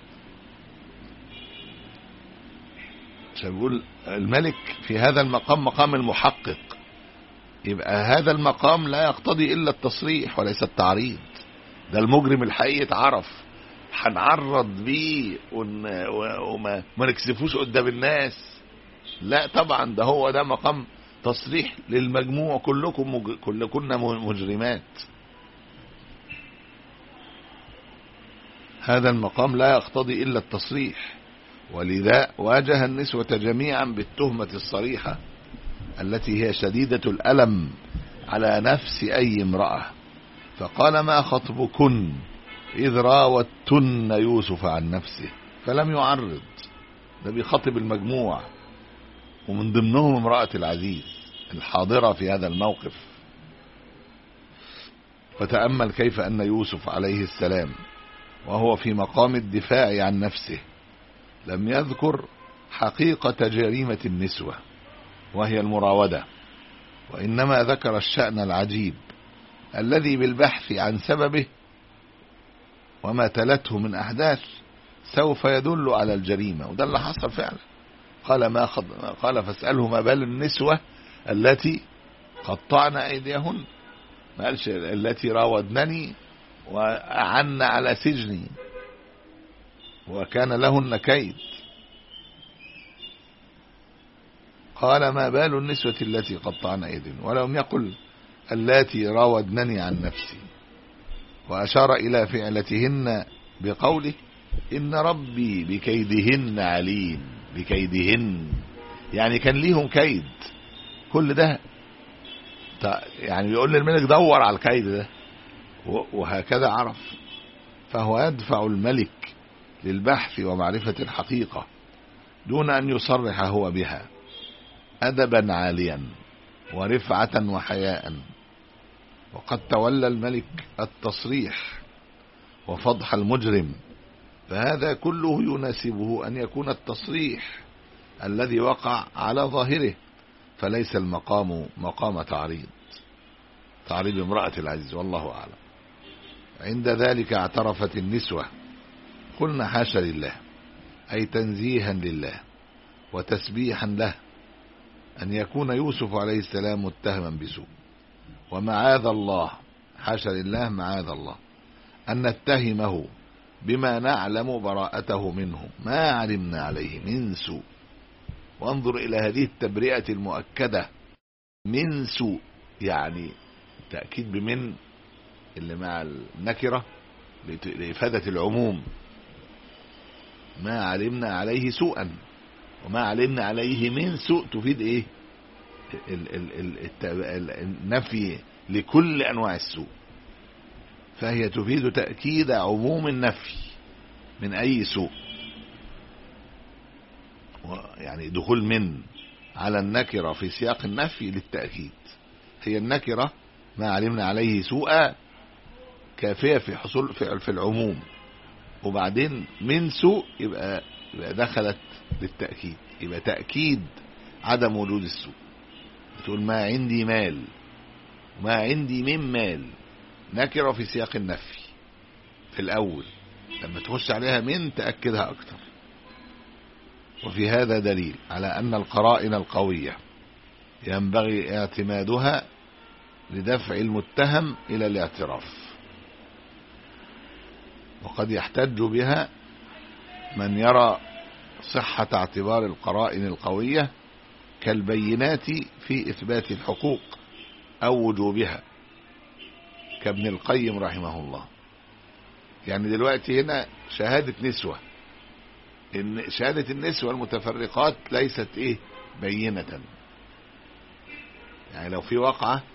Speaker 2: عشان بيقول الملك في هذا المقام مقام المحقق، يبقى هذا المقام لا يقتضي إلا التصريح وليس التعريض. ده المجرم الحقيقي اتعرف، هنعرض بيه وما نكسفوش قدام الناس، لا طبعا، ده هو ده مقام تصريح للمجموع، كلكم مج... كلكن مجرمات. هذا المقام لا يقتضي إلا التصريح، ولذا واجه النسوة جميعا بالتهمة الصريحة التي هي شديدة الألم على نفس أي امرأة، فقال ما خطبكن إذ راوتن يوسف عن نفسه، فلم يعرض. ده بيخاطب المجموع ومن ضمنهم امرأة العزيز الحاضرة في هذا الموقف. فتأمل كيف أن يوسف عليه السلام وهو في مقام الدفاع عن نفسه لم يذكر حقيقة جريمة النسوة وهي المراودة، وإنما ذكر الشأن العجيب الذي بالبحث عن سببه وما تلته من أحداث سوف يدل على الجريمة، وده اللي حصل فعلا. قال ما خض... قال فاسأله ما بال النسوة التي قطعن أيديهن، ما قالش التي راودنني وأعن على سجني وكان لهن كيد. قال ما بال النسوة التي قطعن أيديهن، ولم يقل التي راودنني عن نفسي، وأشار إلى فعلتهن بقوله إن ربي بكيدهن عليم. بكيدهن يعني كان ليهم كيد، كل ده يعني بيقول للملك دور على الكيد ده، وهكذا عرف. فهو يدفع الملك للبحث ومعرفة الحقيقة دون أن يصرح هو بها، أدبا عاليا ورفعة وحياء. وقد تولى الملك التصريح وفضح المجرم، فهذا كله يناسبه أن يكون التصريح الذي وقع على ظاهره، فليس المقام مقام تعريض تعريض امرأة العزيز، والله أعلم. عند ذلك اعترفت النسوة قلنا حاشا لله، أي تنزيها لله وتسبيحا له أن يكون يوسف عليه السلام متهما بسوء، ومعاذ الله، حاشا لله معاذ الله أن نتهمه بما نعلم براءته منه، ما علمنا عليه من سوء. وانظر إلى هذه التبرئة المؤكدة من سوء، يعني تأكيد بمن اللي مع النكرة لإفادة العموم. ما علمنا عليه سوءا وما علمنا عليه من سوء تفيد ايه؟ ال ال ال النفي لكل انواع السوء، فهي تفيد تأكيد عموم النفي من اي سوء، يعني دخول من على النكرة في سياق النفي للتأكيد. هي النكرة ما علمنا عليه سوءا كافية في حصول في العموم، وبعدين من سوء يبقى, يبقى دخلت للتأكيد، يبقى تأكيد عدم وجود السوء. تقول ما عندي مال، ما عندي من مال، نكرة في سياق النفي في الأول، لما تخش عليها من تأكدها أكتر. وفي هذا دليل على أن القرائن القوية ينبغي اعتمادها لدفع المتهم إلى الاعتراف، وقد يحتج بها من يرى صحة اعتبار القرائن القوية كالبينات في إثبات الحقوق أو وجوبها، كابن القيم رحمه الله. يعني دلوقتي هنا شهادة نسوة، إن شهادة النسوة المتفرقات ليست إيه بينة. يعني لو في وقعة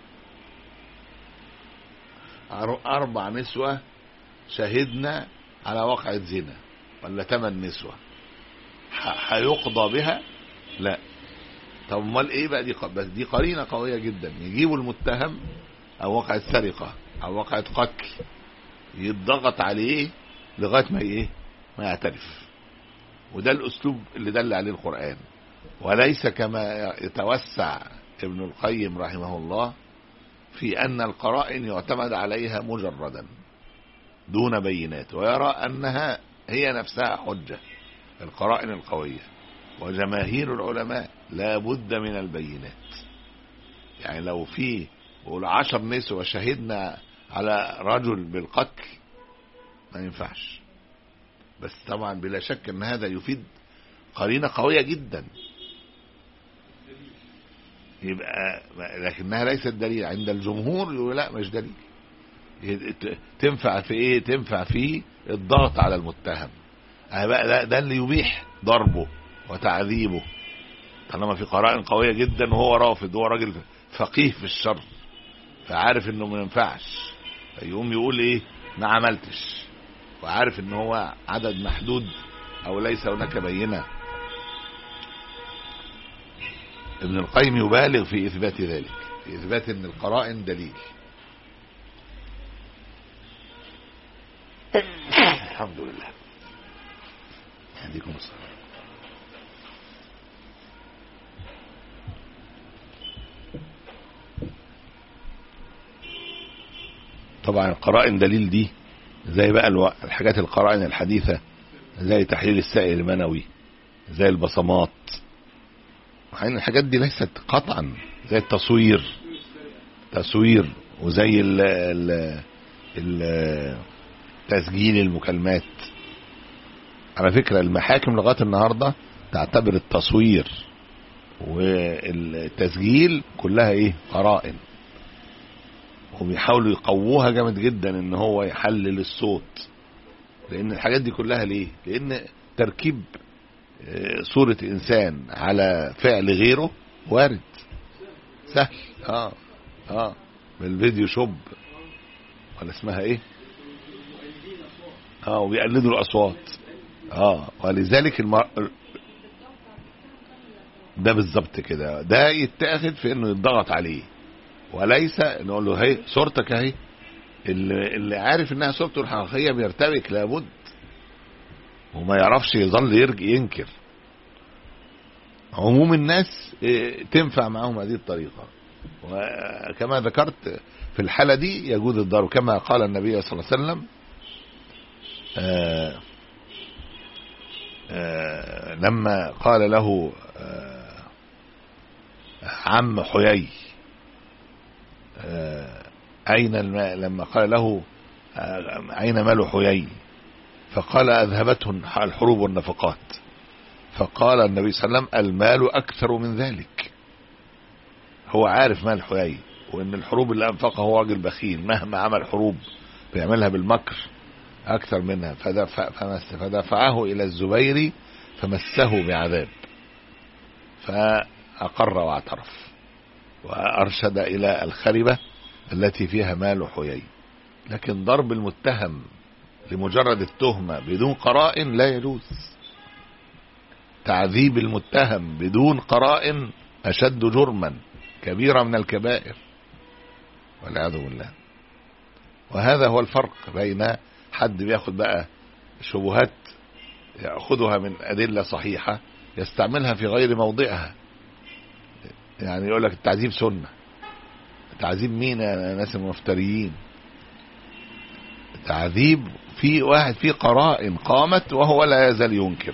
Speaker 2: أربع نسوة شهدنا على وقعة زنا ولا ثمان نسوة، هيقضى بها؟ لا. طب امال ايه بقى؟ دي بس دي قرينة قوية جدا. يجيبوا المتهم او وقعة سرقة او وقعة قتل، يتضغط عليه لغاية ما ايه ما يعترف. وده الاسلوب اللي دل عليه القرآن، وليس كما يتوسع ابن القيم رحمه الله في ان القرائن يعتمد عليها مجردا دون بينات، ويرى انها هي نفسها حجة القرائن القوية. وجماهير العلماء لا بد من البينات. يعني لو في بقول عشر نسوة شهدنا على رجل بالقتل ما ينفعش، بس طبعا بلا شك ان هذا يفيد قرينة قوية جدا، يبقى لكنها ليست دليل عند الجمهور. يقول لا مش دليل. تنفع في ايه؟ تنفع في الضغط على المتهم. بقى ده اللي يبيح ضربه وتعذيبه طالما في قرائن قوية جدا، وهو رافض، هو راجل فقيه في الشر فعارف انه ما ينفعش، يقوم يقول ايه ما عملتش، وعارف ان هو عدد محدود او ليس هناك بينة. ابن القيم يبالغ في اثبات ذلك، في اثبات ان القرائن دليل. الحمد لله. يهديكم الصلاة. طبعا القرائن دليل دي زي بقى الحاجات القرائن الحديثة، زي تحليل السائل المنوي، زي البصمات. الحاجات دي ليست قطعا، زي التصوير تصوير وزي ال ال ال تسجيل المكالمات. على فكرة المحاكم لغاية النهاردة تعتبر التصوير والتسجيل كلها ايه قرائن، وبيحاولوا يقووها جامد جدا ان هو يحلل الصوت، لان الحاجات دي كلها ليه؟ لان تركيب صورة انسان على فعل غيره وارد سهل. اه اه بالفيديو شوب ولا اسمها ايه، اه وبيقلدوا الاصوات. اه ولذلك المر... ده بالظبط كده، ده يتاخد في انه يتضغط عليه، وليس نقول له هي صورتك اهي. اللي, اللي عارف انها صورته الحقيقيه بيرتبك لابد، وما يعرفش يظل يرجع ينكر. عموم الناس تنفع معهم هذه الطريقه، وكما ذكرت في الحاله دي يجوز الضرب، كما قال النبي صلى الله عليه وسلم آه آه لما قال له آه عم حيي آه أين الماء، لما قال له آه أين مال حيي، فقال أذهبته الحروب والنفقات. فقال النبي صلى الله عليه وسلم المال أكثر من ذلك. هو عارف مال حيي، وإن الحروب اللي أنفقها هو راجل بخيل، مهما عمل حروب بيعملها بالمكر أكثر منها. فدفع فدفعه إلى الزبير فمسه بعذاب، فأقر واعترف وأرشد إلى الخربة التي فيها مال حيي. لكن ضرب المتهم لمجرد التهمة بدون قرائن لا يجوز. تعذيب المتهم بدون قرائن أشد جرما، كبيرة من الكبائر والعياذ بالله. وهذا هو الفرق بين حد بياخد بقى شبهات يأخذها من أدلة صحيحة يستعملها في غير موضعها. يعني يقول لك التعذيب سنة. تعذيب مين يا ناس المفتريين؟ تعذيب في واحد في قرائن قامت وهو لا يزال ينكر.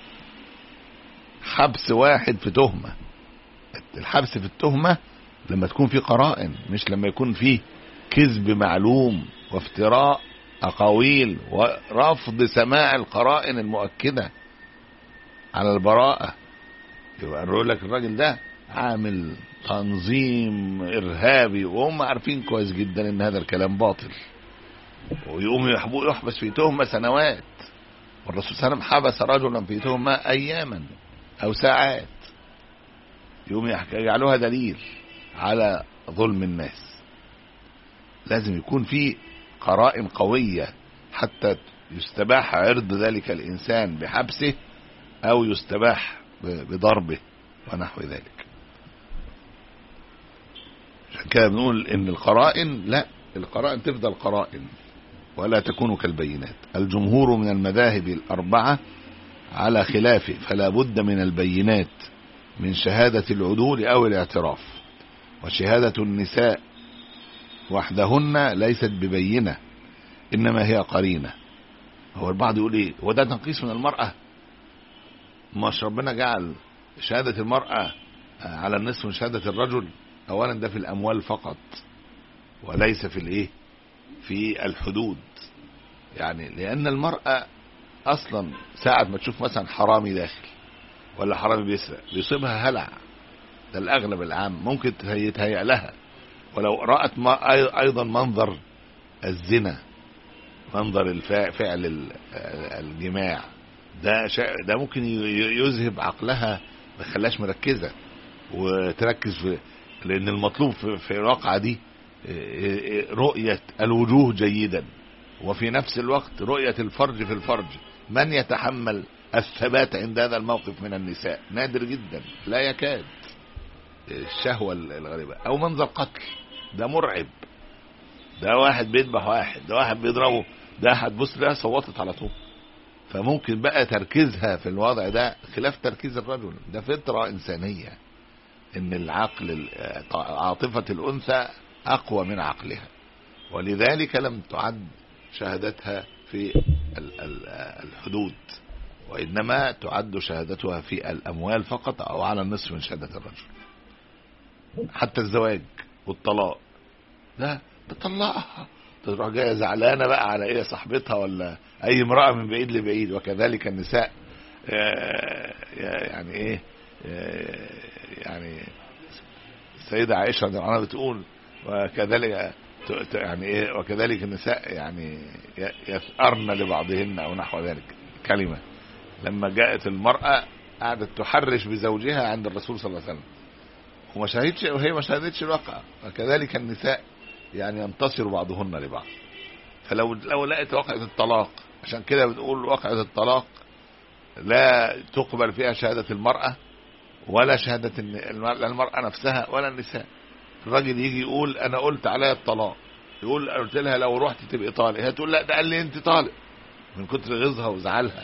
Speaker 2: حبس واحد في تهمة، الحبس في التهمة لما تكون في قرائن، مش لما يكون فيه كذب معلوم وافتراء أقاويل ورفض سماع القرائن المؤكدة على البراءة. يبقى يقول لك الراجل ده عامل تنظيم إرهابي، وهم عارفين كويس جدا ان هذا الكلام باطل، ويقوم يحبس في تهمة سنوات. والرسول صلى الله عليه وسلم حبس رجلا في تهمة أياما أو ساعات، يقوم يجعلوها دليل على ظلم الناس. لازم يكون في قرائن قوية حتى يستباح عرض ذلك الإنسان بحبسه أو يستباح بضربه ونحو ذلك. عشان كده بنقول إن القرائن لا، القرائن تفضل قرائن ولا تكون كالبينات. الجمهور من المذاهب الأربعة على خلافه، فلا بد من البينات من شهادة العدول أو الاعتراف. وشهادة النساء وحدهن ليست ببينة، إنما هي قرينة. هو البعض يقول إيه، وده تنقيص من المرأة؟ مش ربنا جعل شهادة المرأة على النصف من شهادة الرجل؟ أولا ده في الأموال فقط وليس في الإيه، في الحدود. يعني لأن المرأة أصلا ساعة ما تشوف مثلا حرامي داخل ولا حرامي بيسرق بيصيبها هلع، ده الأغلب العام، ممكن يتهيأ لها. ولو رأت ما أيضا منظر الزنا، منظر فعل الجماع، ده ده ممكن يذهب عقلها، ما يخليهاش مركزة وتركز في، لأن المطلوب في الواقعة دي رؤية الوجوه جيدا، وفي نفس الوقت رؤية الفرج في الفرج. من يتحمل الثبات عند هذا الموقف من النساء؟ نادر جدا، لا يكاد. الشهوة الغريبة أو منظر قتل، ده مرعب، ده واحد بيذبح واحد، ده واحد بيضربه، ده هتبص لها صوتت على طول. فممكن بقى تركيزها في الوضع ده خلاف تركيز الرجل، ده فطرة إنسانية، إن العقل عاطفة الأنثى أقوى من عقلها، ولذلك لم تعد شهادتها في الحدود، وإنما تعد شهادتها في الأموال فقط أو على النصف من شهادة الرجل. حتى الزواج والطلاق، ده تطلقها تروح جايه زعلانه بقى على ايه، صاحبتها ولا اي امراه من بعيد لبعيد. وكذلك النساء يعني ايه، يعني السيده عائشه رضي الله عنها بتقول وكذلك يعني ايه، وكذلك النساء يعني يثأرن لبعضهن او نحو ذلك كلمه. لما جاءت المراه قعدت تحرش بزوجها عند الرسول صلى الله عليه وسلم وما شهدتش، وهي ما شهدتش الواقع. وكذلك النساء يعني ينتصر بعضهن لبعض. فلو لو لقيت واقعة الطلاق، عشان كده بنقول واقعة الطلاق لا تقبل فيها شهادة المرأة ولا شهادة المرأة نفسها ولا النساء. الراجل يجي يقول انا قلت عليها الطلاق، يقول قلت لها لو رحت تبقي طالق، هي تقول لا ده قال لي انت طالق، من كتر غيظها وزعلها.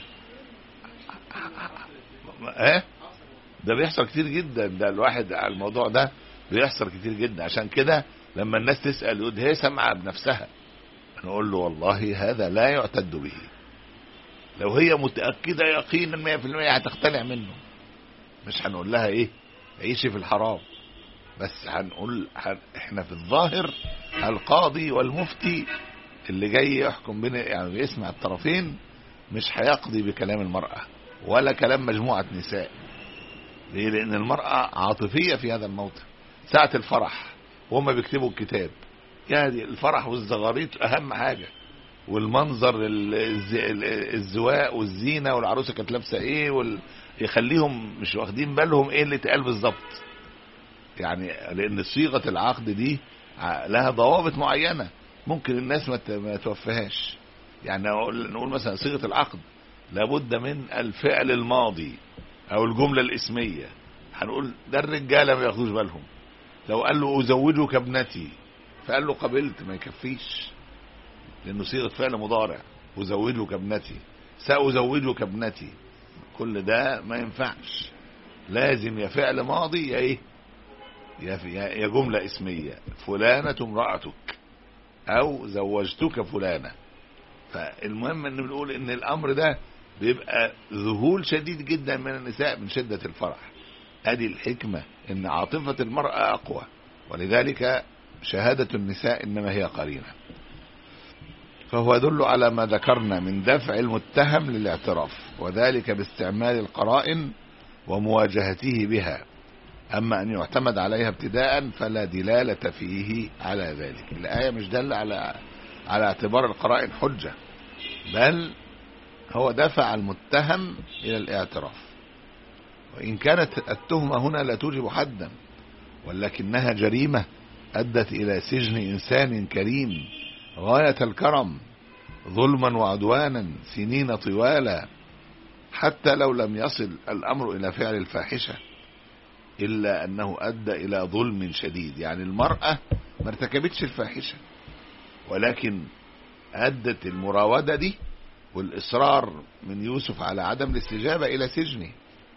Speaker 2: ايه ده بيحصل كتير جدا، ده الواحد على الموضوع ده بيحصل كتير جدا. عشان كده لما الناس تسأل يقول هي سمعة بنفسها، نقول له والله هذا لا يعتد به. لو هي متأكدة يقينا مية في المية هتقتنع منه، مش هنقول لها ايه عيشي في الحرام، بس هنقول احنا في الظاهر القاضي والمفتي اللي جاي يحكم بين يعني يسمع الطرفين مش هيقضي بكلام المرأة ولا كلام مجموعة نساء. ليه؟ لأن المرأة عاطفية في هذا الموطن. ساعة الفرح وهم بيكتبوا الكتاب، يعني الفرح والزغاريط أهم حاجة، والمنظر الزواق والزينة، والعروسة كانت لابسة ايه وال... يخليهم مش واخدين بالهم ايه اللي اتقال بالظبط. يعني لأن صيغة العقد دي لها ضوابط معينة ممكن الناس ما توفيهاش. يعني نقول مثلا صيغة العقد لابد من الفعل الماضي او الجملة الاسمية. هنقول ده الرجالة ما ياخدوش بالهم. لو قال له ازوجك ابنتي فقال له قبلت، ما يكفيش، لانه صيغة فعل مضارع. ازوجك ابنتي، سأزوجك ابنتي، كل ده ما ينفعش. لازم يا فعل ماضي يا ايه يا جملة اسمية. فلانة امرأتك او زوجتك فلانة. فالمهم ان بنقول ان الامر ده بيبقى ذهول شديد جدا من النساء من شدة الفرح. ادي الحكمة ان عاطفة المرأة اقوى، ولذلك شهادة النساء انما هي قرينة. فهو يدل على ما ذكرنا من دفع المتهم للاعتراف، وذلك باستعمال القرائن ومواجهته بها. اما ان يعتمد عليها ابتداء فلا دلالة فيه على ذلك. الآية مش دالة على على اعتبار القرائن حجة، بل هو دفع المتهم الى الاعتراف. وان كانت التهمة هنا لا توجب حدا، ولكنها جريمة ادت الى سجن انسان كريم غاية الكرم ظلما وعدوانا سنين طوالا، حتى لو لم يصل الامر الى فعل الفاحشة، الا انه ادى الى ظلم شديد. يعني المرأة ما ارتكبتش الفاحشة، ولكن ادت المراودة دي والاصرار من يوسف على عدم الاستجابة الى سجنه،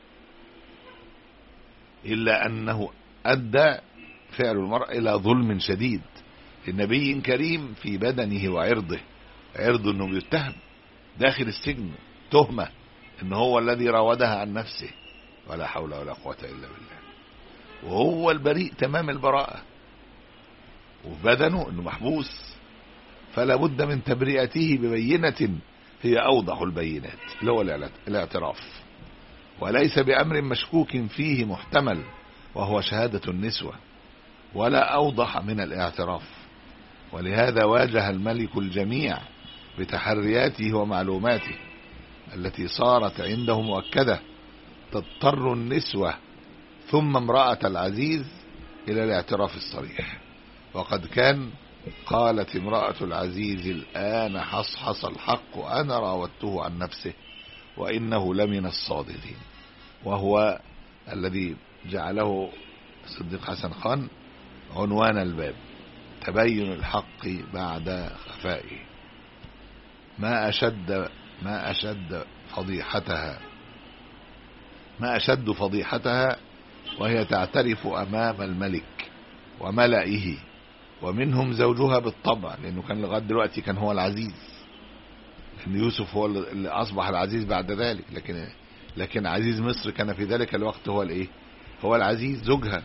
Speaker 2: الا انه ادى فعل المرأة الى ظلم شديد لنبي كريم في بدنه وعرضه. عرضه انه بيتهم داخل السجن تهمة ان هو الذي راودها عن نفسه، ولا حول ولا قوة الا بالله، وهو البريء تمام البراءة، وفي بدنه انه محبوس. فلا بد من تبرئته ببينة هي اوضح البينات اللي هو الاعتراف، وليس بامر مشكوك فيه محتمل وهو شهادة النسوة، ولا اوضح من الاعتراف. ولهذا واجه الملك الجميع بتحرياته ومعلوماته التي صارت عنده مؤكدة، تضطر النسوة ثم امرأة العزيز الى الاعتراف الصريح. وقد كان قالت امرأة العزيز الآن حصحص الحق أنا راودته عن نفسه وإنه لمن الصادقين، وهو الذي جعله الصديق حسن خان عنوان الباب: تبين الحق بعد خفائه. ما أشد ما أشد فضيحتها ما أشد فضيحتها وهي تعترف أمام الملك وملئه، ومنهم زوجها بالطبع، لأنه كان لغاية دلوقتي كان هو العزيز، لأن يوسف هو اللي أصبح العزيز بعد ذلك، لكن لكن عزيز مصر كان في ذلك الوقت هو الإيه هو العزيز زوجها.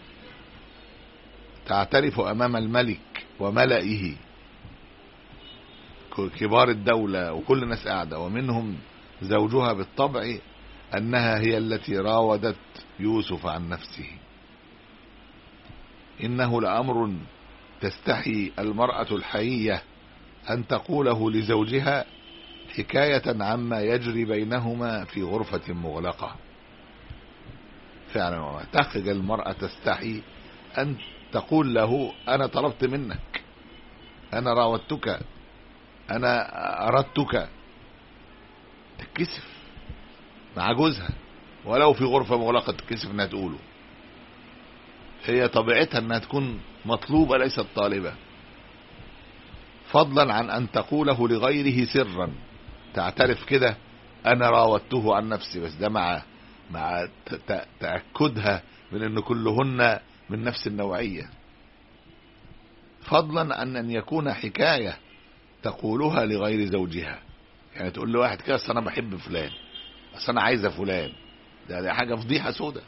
Speaker 2: تعترف أمام الملك وملئه كبار الدولة وكل الناس قاعدة، ومنهم زوجها بالطبع أنها هي التي راودت يوسف عن نفسه. إنه لأمر تستحي المرأة الحيية أن تقوله لزوجها حكاية عما يجري بينهما في غرفة مغلقة. فعلا تخجل المرأة، تستحي أن تقول له أنا طلبت منك، أنا راودتك، أنا أردتك. تتكسف مع جوزها ولو في غرفة مغلقة، تتكسف أنها تقوله. هي طبيعتها أنها تكون مطلوبة ليست طالبة، فضلا عن أن تقوله لغيره سرا. تعترف كده أنا راودته عن نفسي، بس ده مع مع تأكدها من أن كلهن من نفس النوعية، فضلا عن أن يكون حكاية تقولها لغير زوجها. يعني تقول لواحد كده أصل أنا بحب فلان، أصل أنا عايزة فلان، ده, ده حاجة فضيحة سودة.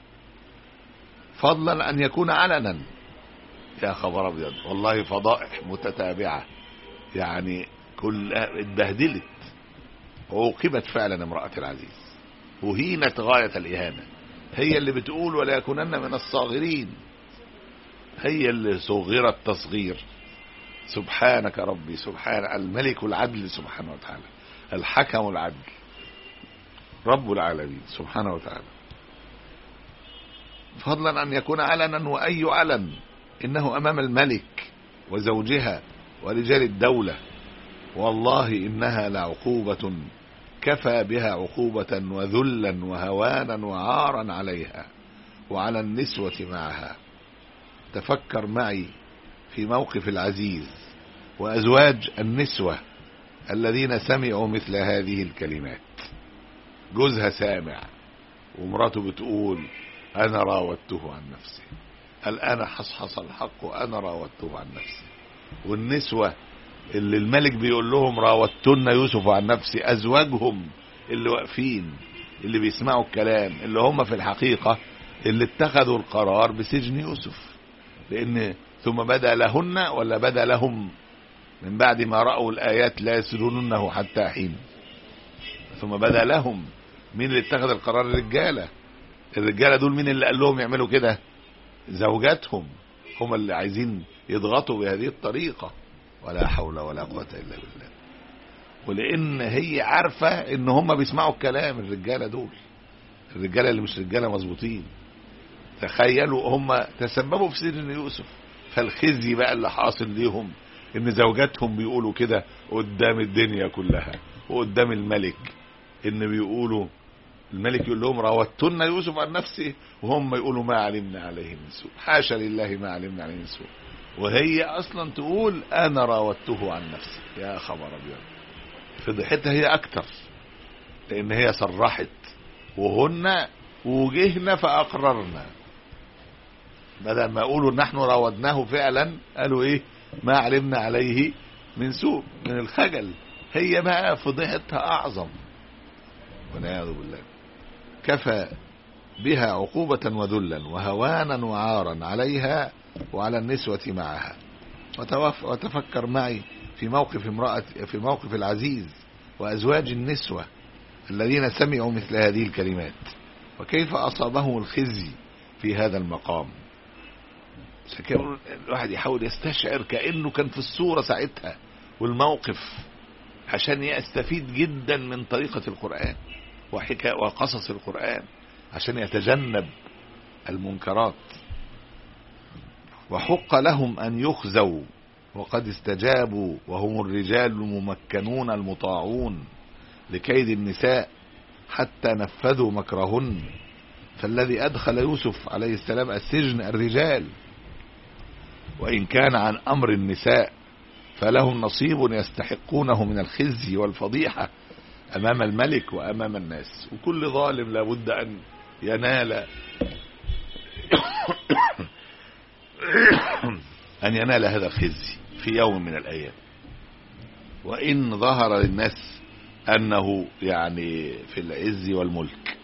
Speaker 2: فضلا أن يكون علنا. يا خبر أبيض، والله فضائح متتابعة، يعني كل اتبهدلت وعوقبت فعلا امرأة العزيز. أهينت غاية الإهانة، هي اللي بتقول ولا يكونن من الصاغرين، هي اللي صغرت تصغير. سبحانك ربي، سبحان الملك العدل سبحانه وتعالى، الحكم العدل، رب العالمين سبحانه وتعالى، فضلا أن يكون علنا وأي علن، إنه أمام الملك وزوجها ورجال الدولة. والله إنها لعقوبة كفى بها عقوبة وذلا وهوانا وعارا عليها وعلى النسوة معها. تفكر معي في موقف العزيز وأزواج النسوة الذين سمعوا مثل هذه الكلمات. جوزها سامع ومراته بتقول أنا راودته عن نفسي، الآن حصحص الحق أنا راودته عن نفسي. والنسوة اللي الملك بيقول لهم راودتن يوسف عن نفسي، أزواجهم اللي واقفين اللي بيسمعوا الكلام، اللي هم في الحقيقة اللي اتخذوا القرار بسجن يوسف. لأن ثم بدأ لهن ولا بدأ لهم من بعد ما رأوا الآيات لا يسجنونه حتى حين؟ ثم بدأ لهم. مين اللي اتخذ القرار؟ الرجالة. الرجالة دول مين اللي قال لهم يعملوا كده؟ زوجاتهم، هم اللي عايزين يضغطوا بهذه الطريقة. ولا حول ولا قوة إلا بالله. ولأن هي عارفة ان هم بيسمعوا الكلام، الرجالة دول، الرجالة اللي مش رجالة مظبوطين. تخيلوا هم تسببوا في سجن يوسف، فالخزي بقى اللي حاصل ليهم ان زوجاتهم بيقولوا كده قدام الدنيا كلها وقدام الملك، ان بيقولوا الملك يقول لهم راودتن يوسف عن نفسه، وهم يقولوا ما علمنا عليه من سوء، حاشا لله ما علمنا عليه من سوء، وهي اصلا تقول انا راودته عن نفسي. يا خبر ابيض، فضحتها هي اكتر، لان هي صرحت وهن وجهنا فاقررنا، بدل ما يقولوا نحن راودناه فعلا قالوا ايه ما علمنا عليه من سوء، من الخجل. هي بقى فضحتها اعظم، والعياذ بالله. كفى بها عقوبة وذلا وهوانا وعارا عليها وعلى النسوة معها. وتفكر معي في موقف امرأة في موقف العزيز وأزواج النسوة الذين سمعوا مثل هذه الكلمات، وكيف أصابهم الخزي في هذا المقام. الواحد يحاول يستشعر كأنه كان في الصورة ساعتها والموقف، عشان يستفيد جدا من طريقة القرآن وحكاية وقصص القرآن، عشان يتجنب المنكرات. وحق لهم أن يخزوا وقد استجابوا وهم الرجال الممكنون المطاعون لكيد النساء حتى نفذوا مكرهن. فالذي أدخل يوسف عليه السلام السجن الرجال، وإن كان عن أمر النساء فلهم نصيب يستحقونه من الخزي والفضيحة أمام الملك وأمام الناس. وكل ظالم لابد أن ينال أن ينال هذا الخزي في يوم من الأيام. وإن ظهر للناس أنه يعني في العز والملك.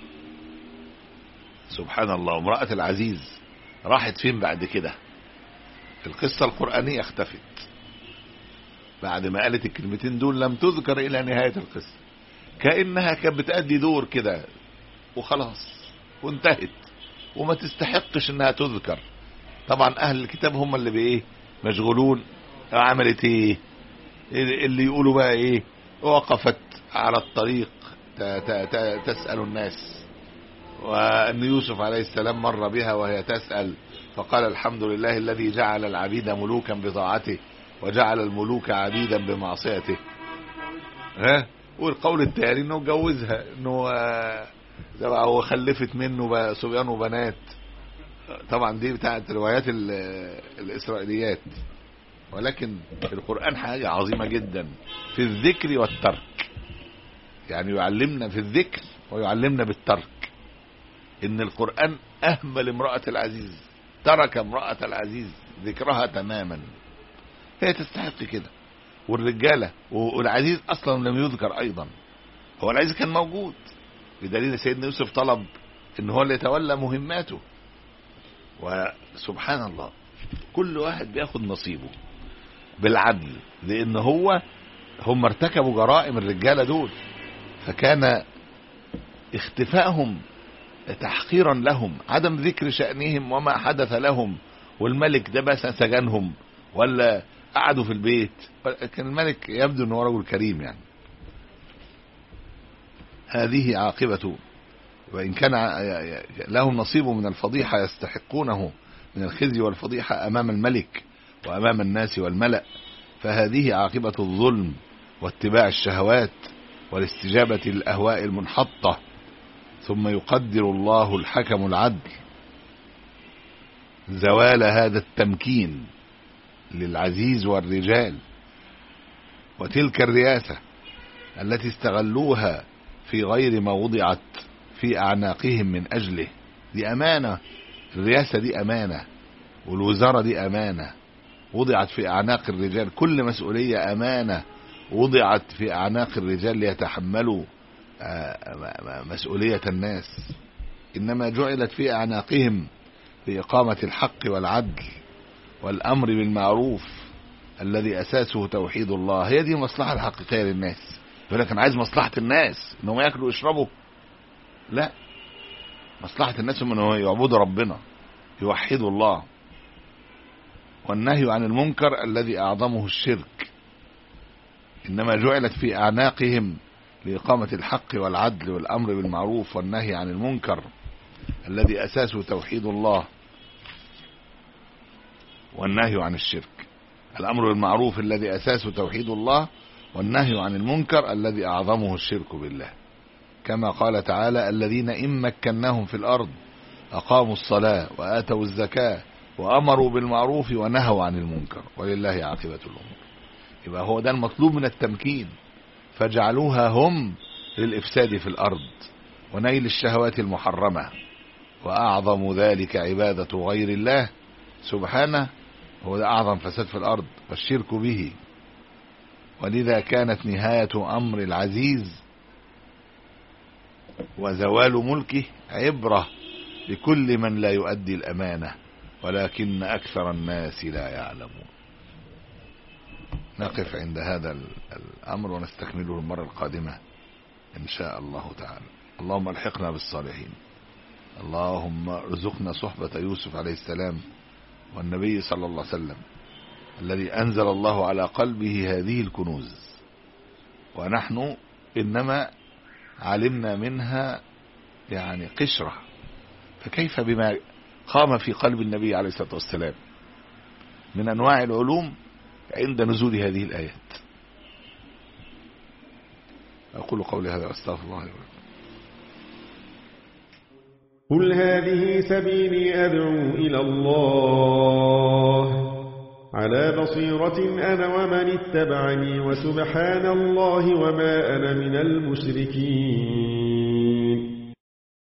Speaker 2: سبحان الله. امرأة العزيز راحت فين بعد كده؟ القصة القرآنية اختفت بعد ما قالت الكلمتين دول، لم تذكر إلى نهاية القصة، كأنها كانت بتأدي دور كده وخلاص وانتهت وما تستحقش انها تذكر. طبعا اهل الكتاب هم اللي بايه مشغولون، عملت ايه اللي يقولوا بقى ايه، وقفت على الطريق تسأل الناس، وان يوسف عليه السلام مر بها وهي تسأل فقال الحمد لله الذي جعل العبيد ملوكا بطاعته وجعل الملوك عبيدا بمعصيته. ها، والقول التاني انه جوزها، انه هو خلفت منه صبيان وبنات. طبعا دي بتاعت روايات الاسرائيليات، ولكن القرآن حاجة عظيمة جدا في الذكر والترك، يعني يعلمنا في الذكر ويعلمنا بالترك. ان القرآن اهمل امرأة العزيز، ترك امرأة العزيز ذكرها تماما، هي تستحق كده. والرجالة والعزيز اصلا لم يذكر ايضا، هو العزيز كان موجود بدليل سيدنا يوسف طلب ان هو اللي يتولى مهماته. وسبحان الله كل واحد بياخد نصيبه بالعدل، لان هو هم ارتكبوا جرائم الرجالة دول، فكان اختفائهم تحقيرا لهم، عدم ذكر شأنهم وما حدث لهم، والملك ده بس سجنهم ولا قعدوا في البيت. كان الملك يبدو أنه رجل كريم يعني. هذه عاقبة، وإن كان لهم نصيب من الفضيحة يستحقونه من الخزي والفضيحة أمام الملك وأمام الناس والملأ، فهذه عاقبة الظلم واتباع الشهوات والاستجابة للأهواء المنحطة. ثم يقدر الله الحكم العدل زوال هذا التمكين للعزيز والرجال، وتلك الرياسة التي استغلوها في غير ما وضعت في أعناقهم من أجله. دي أمانة، الرياسة دي أمانة، والوزارة دي أمانة وضعت في أعناق الرجال. كل مسؤولية أمانة وضعت في أعناق الرجال ليتحملوا مسؤولية الناس، إنما جعلت في أعناقهم لإقامة الحق والعدل والأمر بالمعروف الذي أساسه توحيد الله. هي دي المصلحة الحقيقية للناس. يقول لك أنا عايز مصلحة الناس إنهم يأكلوا ويشربوا، لا، مصلحة الناس إنهم يعبدوا ربنا يوحدوا الله. والنهي عن المنكر الذي أعظمه الشرك إنما جعلت في أعناقهم لإقامة الحق والعدل والأمر بالمعروف والنهي عن المنكر الذي أساسه توحيد الله والنهي عن الشرك. الأمر بالمعروف الذي أساسه توحيد الله، والنهي عن المنكر الذي أعظمه الشرك بالله، كما قال تعالى: الذين إن مكناهم في الأرض أقاموا الصلاة وآتوا الزكاة وأمروا بالمعروف ونهوا عن المنكر ولله عاقبة الأمور. يبقى هو ده المطلوب من التمكين، فجعلوها هم للإفساد في الأرض ونيل الشهوات المحرمة، وأعظم ذلك عبادة غير الله سبحانه، هو ده أعظم فساد في الأرض والشرك به. ولذا كانت نهاية أمر العزيز وزوال ملكه عبرة لكل من لا يؤدي الأمانة، ولكن أكثر الناس لا يعلمون. نقف عند هذا الأمر ونستكمله المرة القادمة إن شاء الله تعالى. اللهم الحقنا بالصالحين، اللهم ارزقنا صحبة يوسف عليه السلام والنبي صلى الله عليه وسلم الذي أنزل الله على قلبه هذه الكنوز، ونحن إنما علمنا منها يعني قشرة، فكيف بما قام في قلب النبي عليه الصلاة والسلام من أنواع العلوم عند نزول هذه الآيات. أقول قولي هذا وأستغفر الله لي ولكم.
Speaker 3: قل هذه سبيلي أدعو إلى الله على بصيرة أنا ومن اتبعني، وسبحان الله وما أنا من المشركين.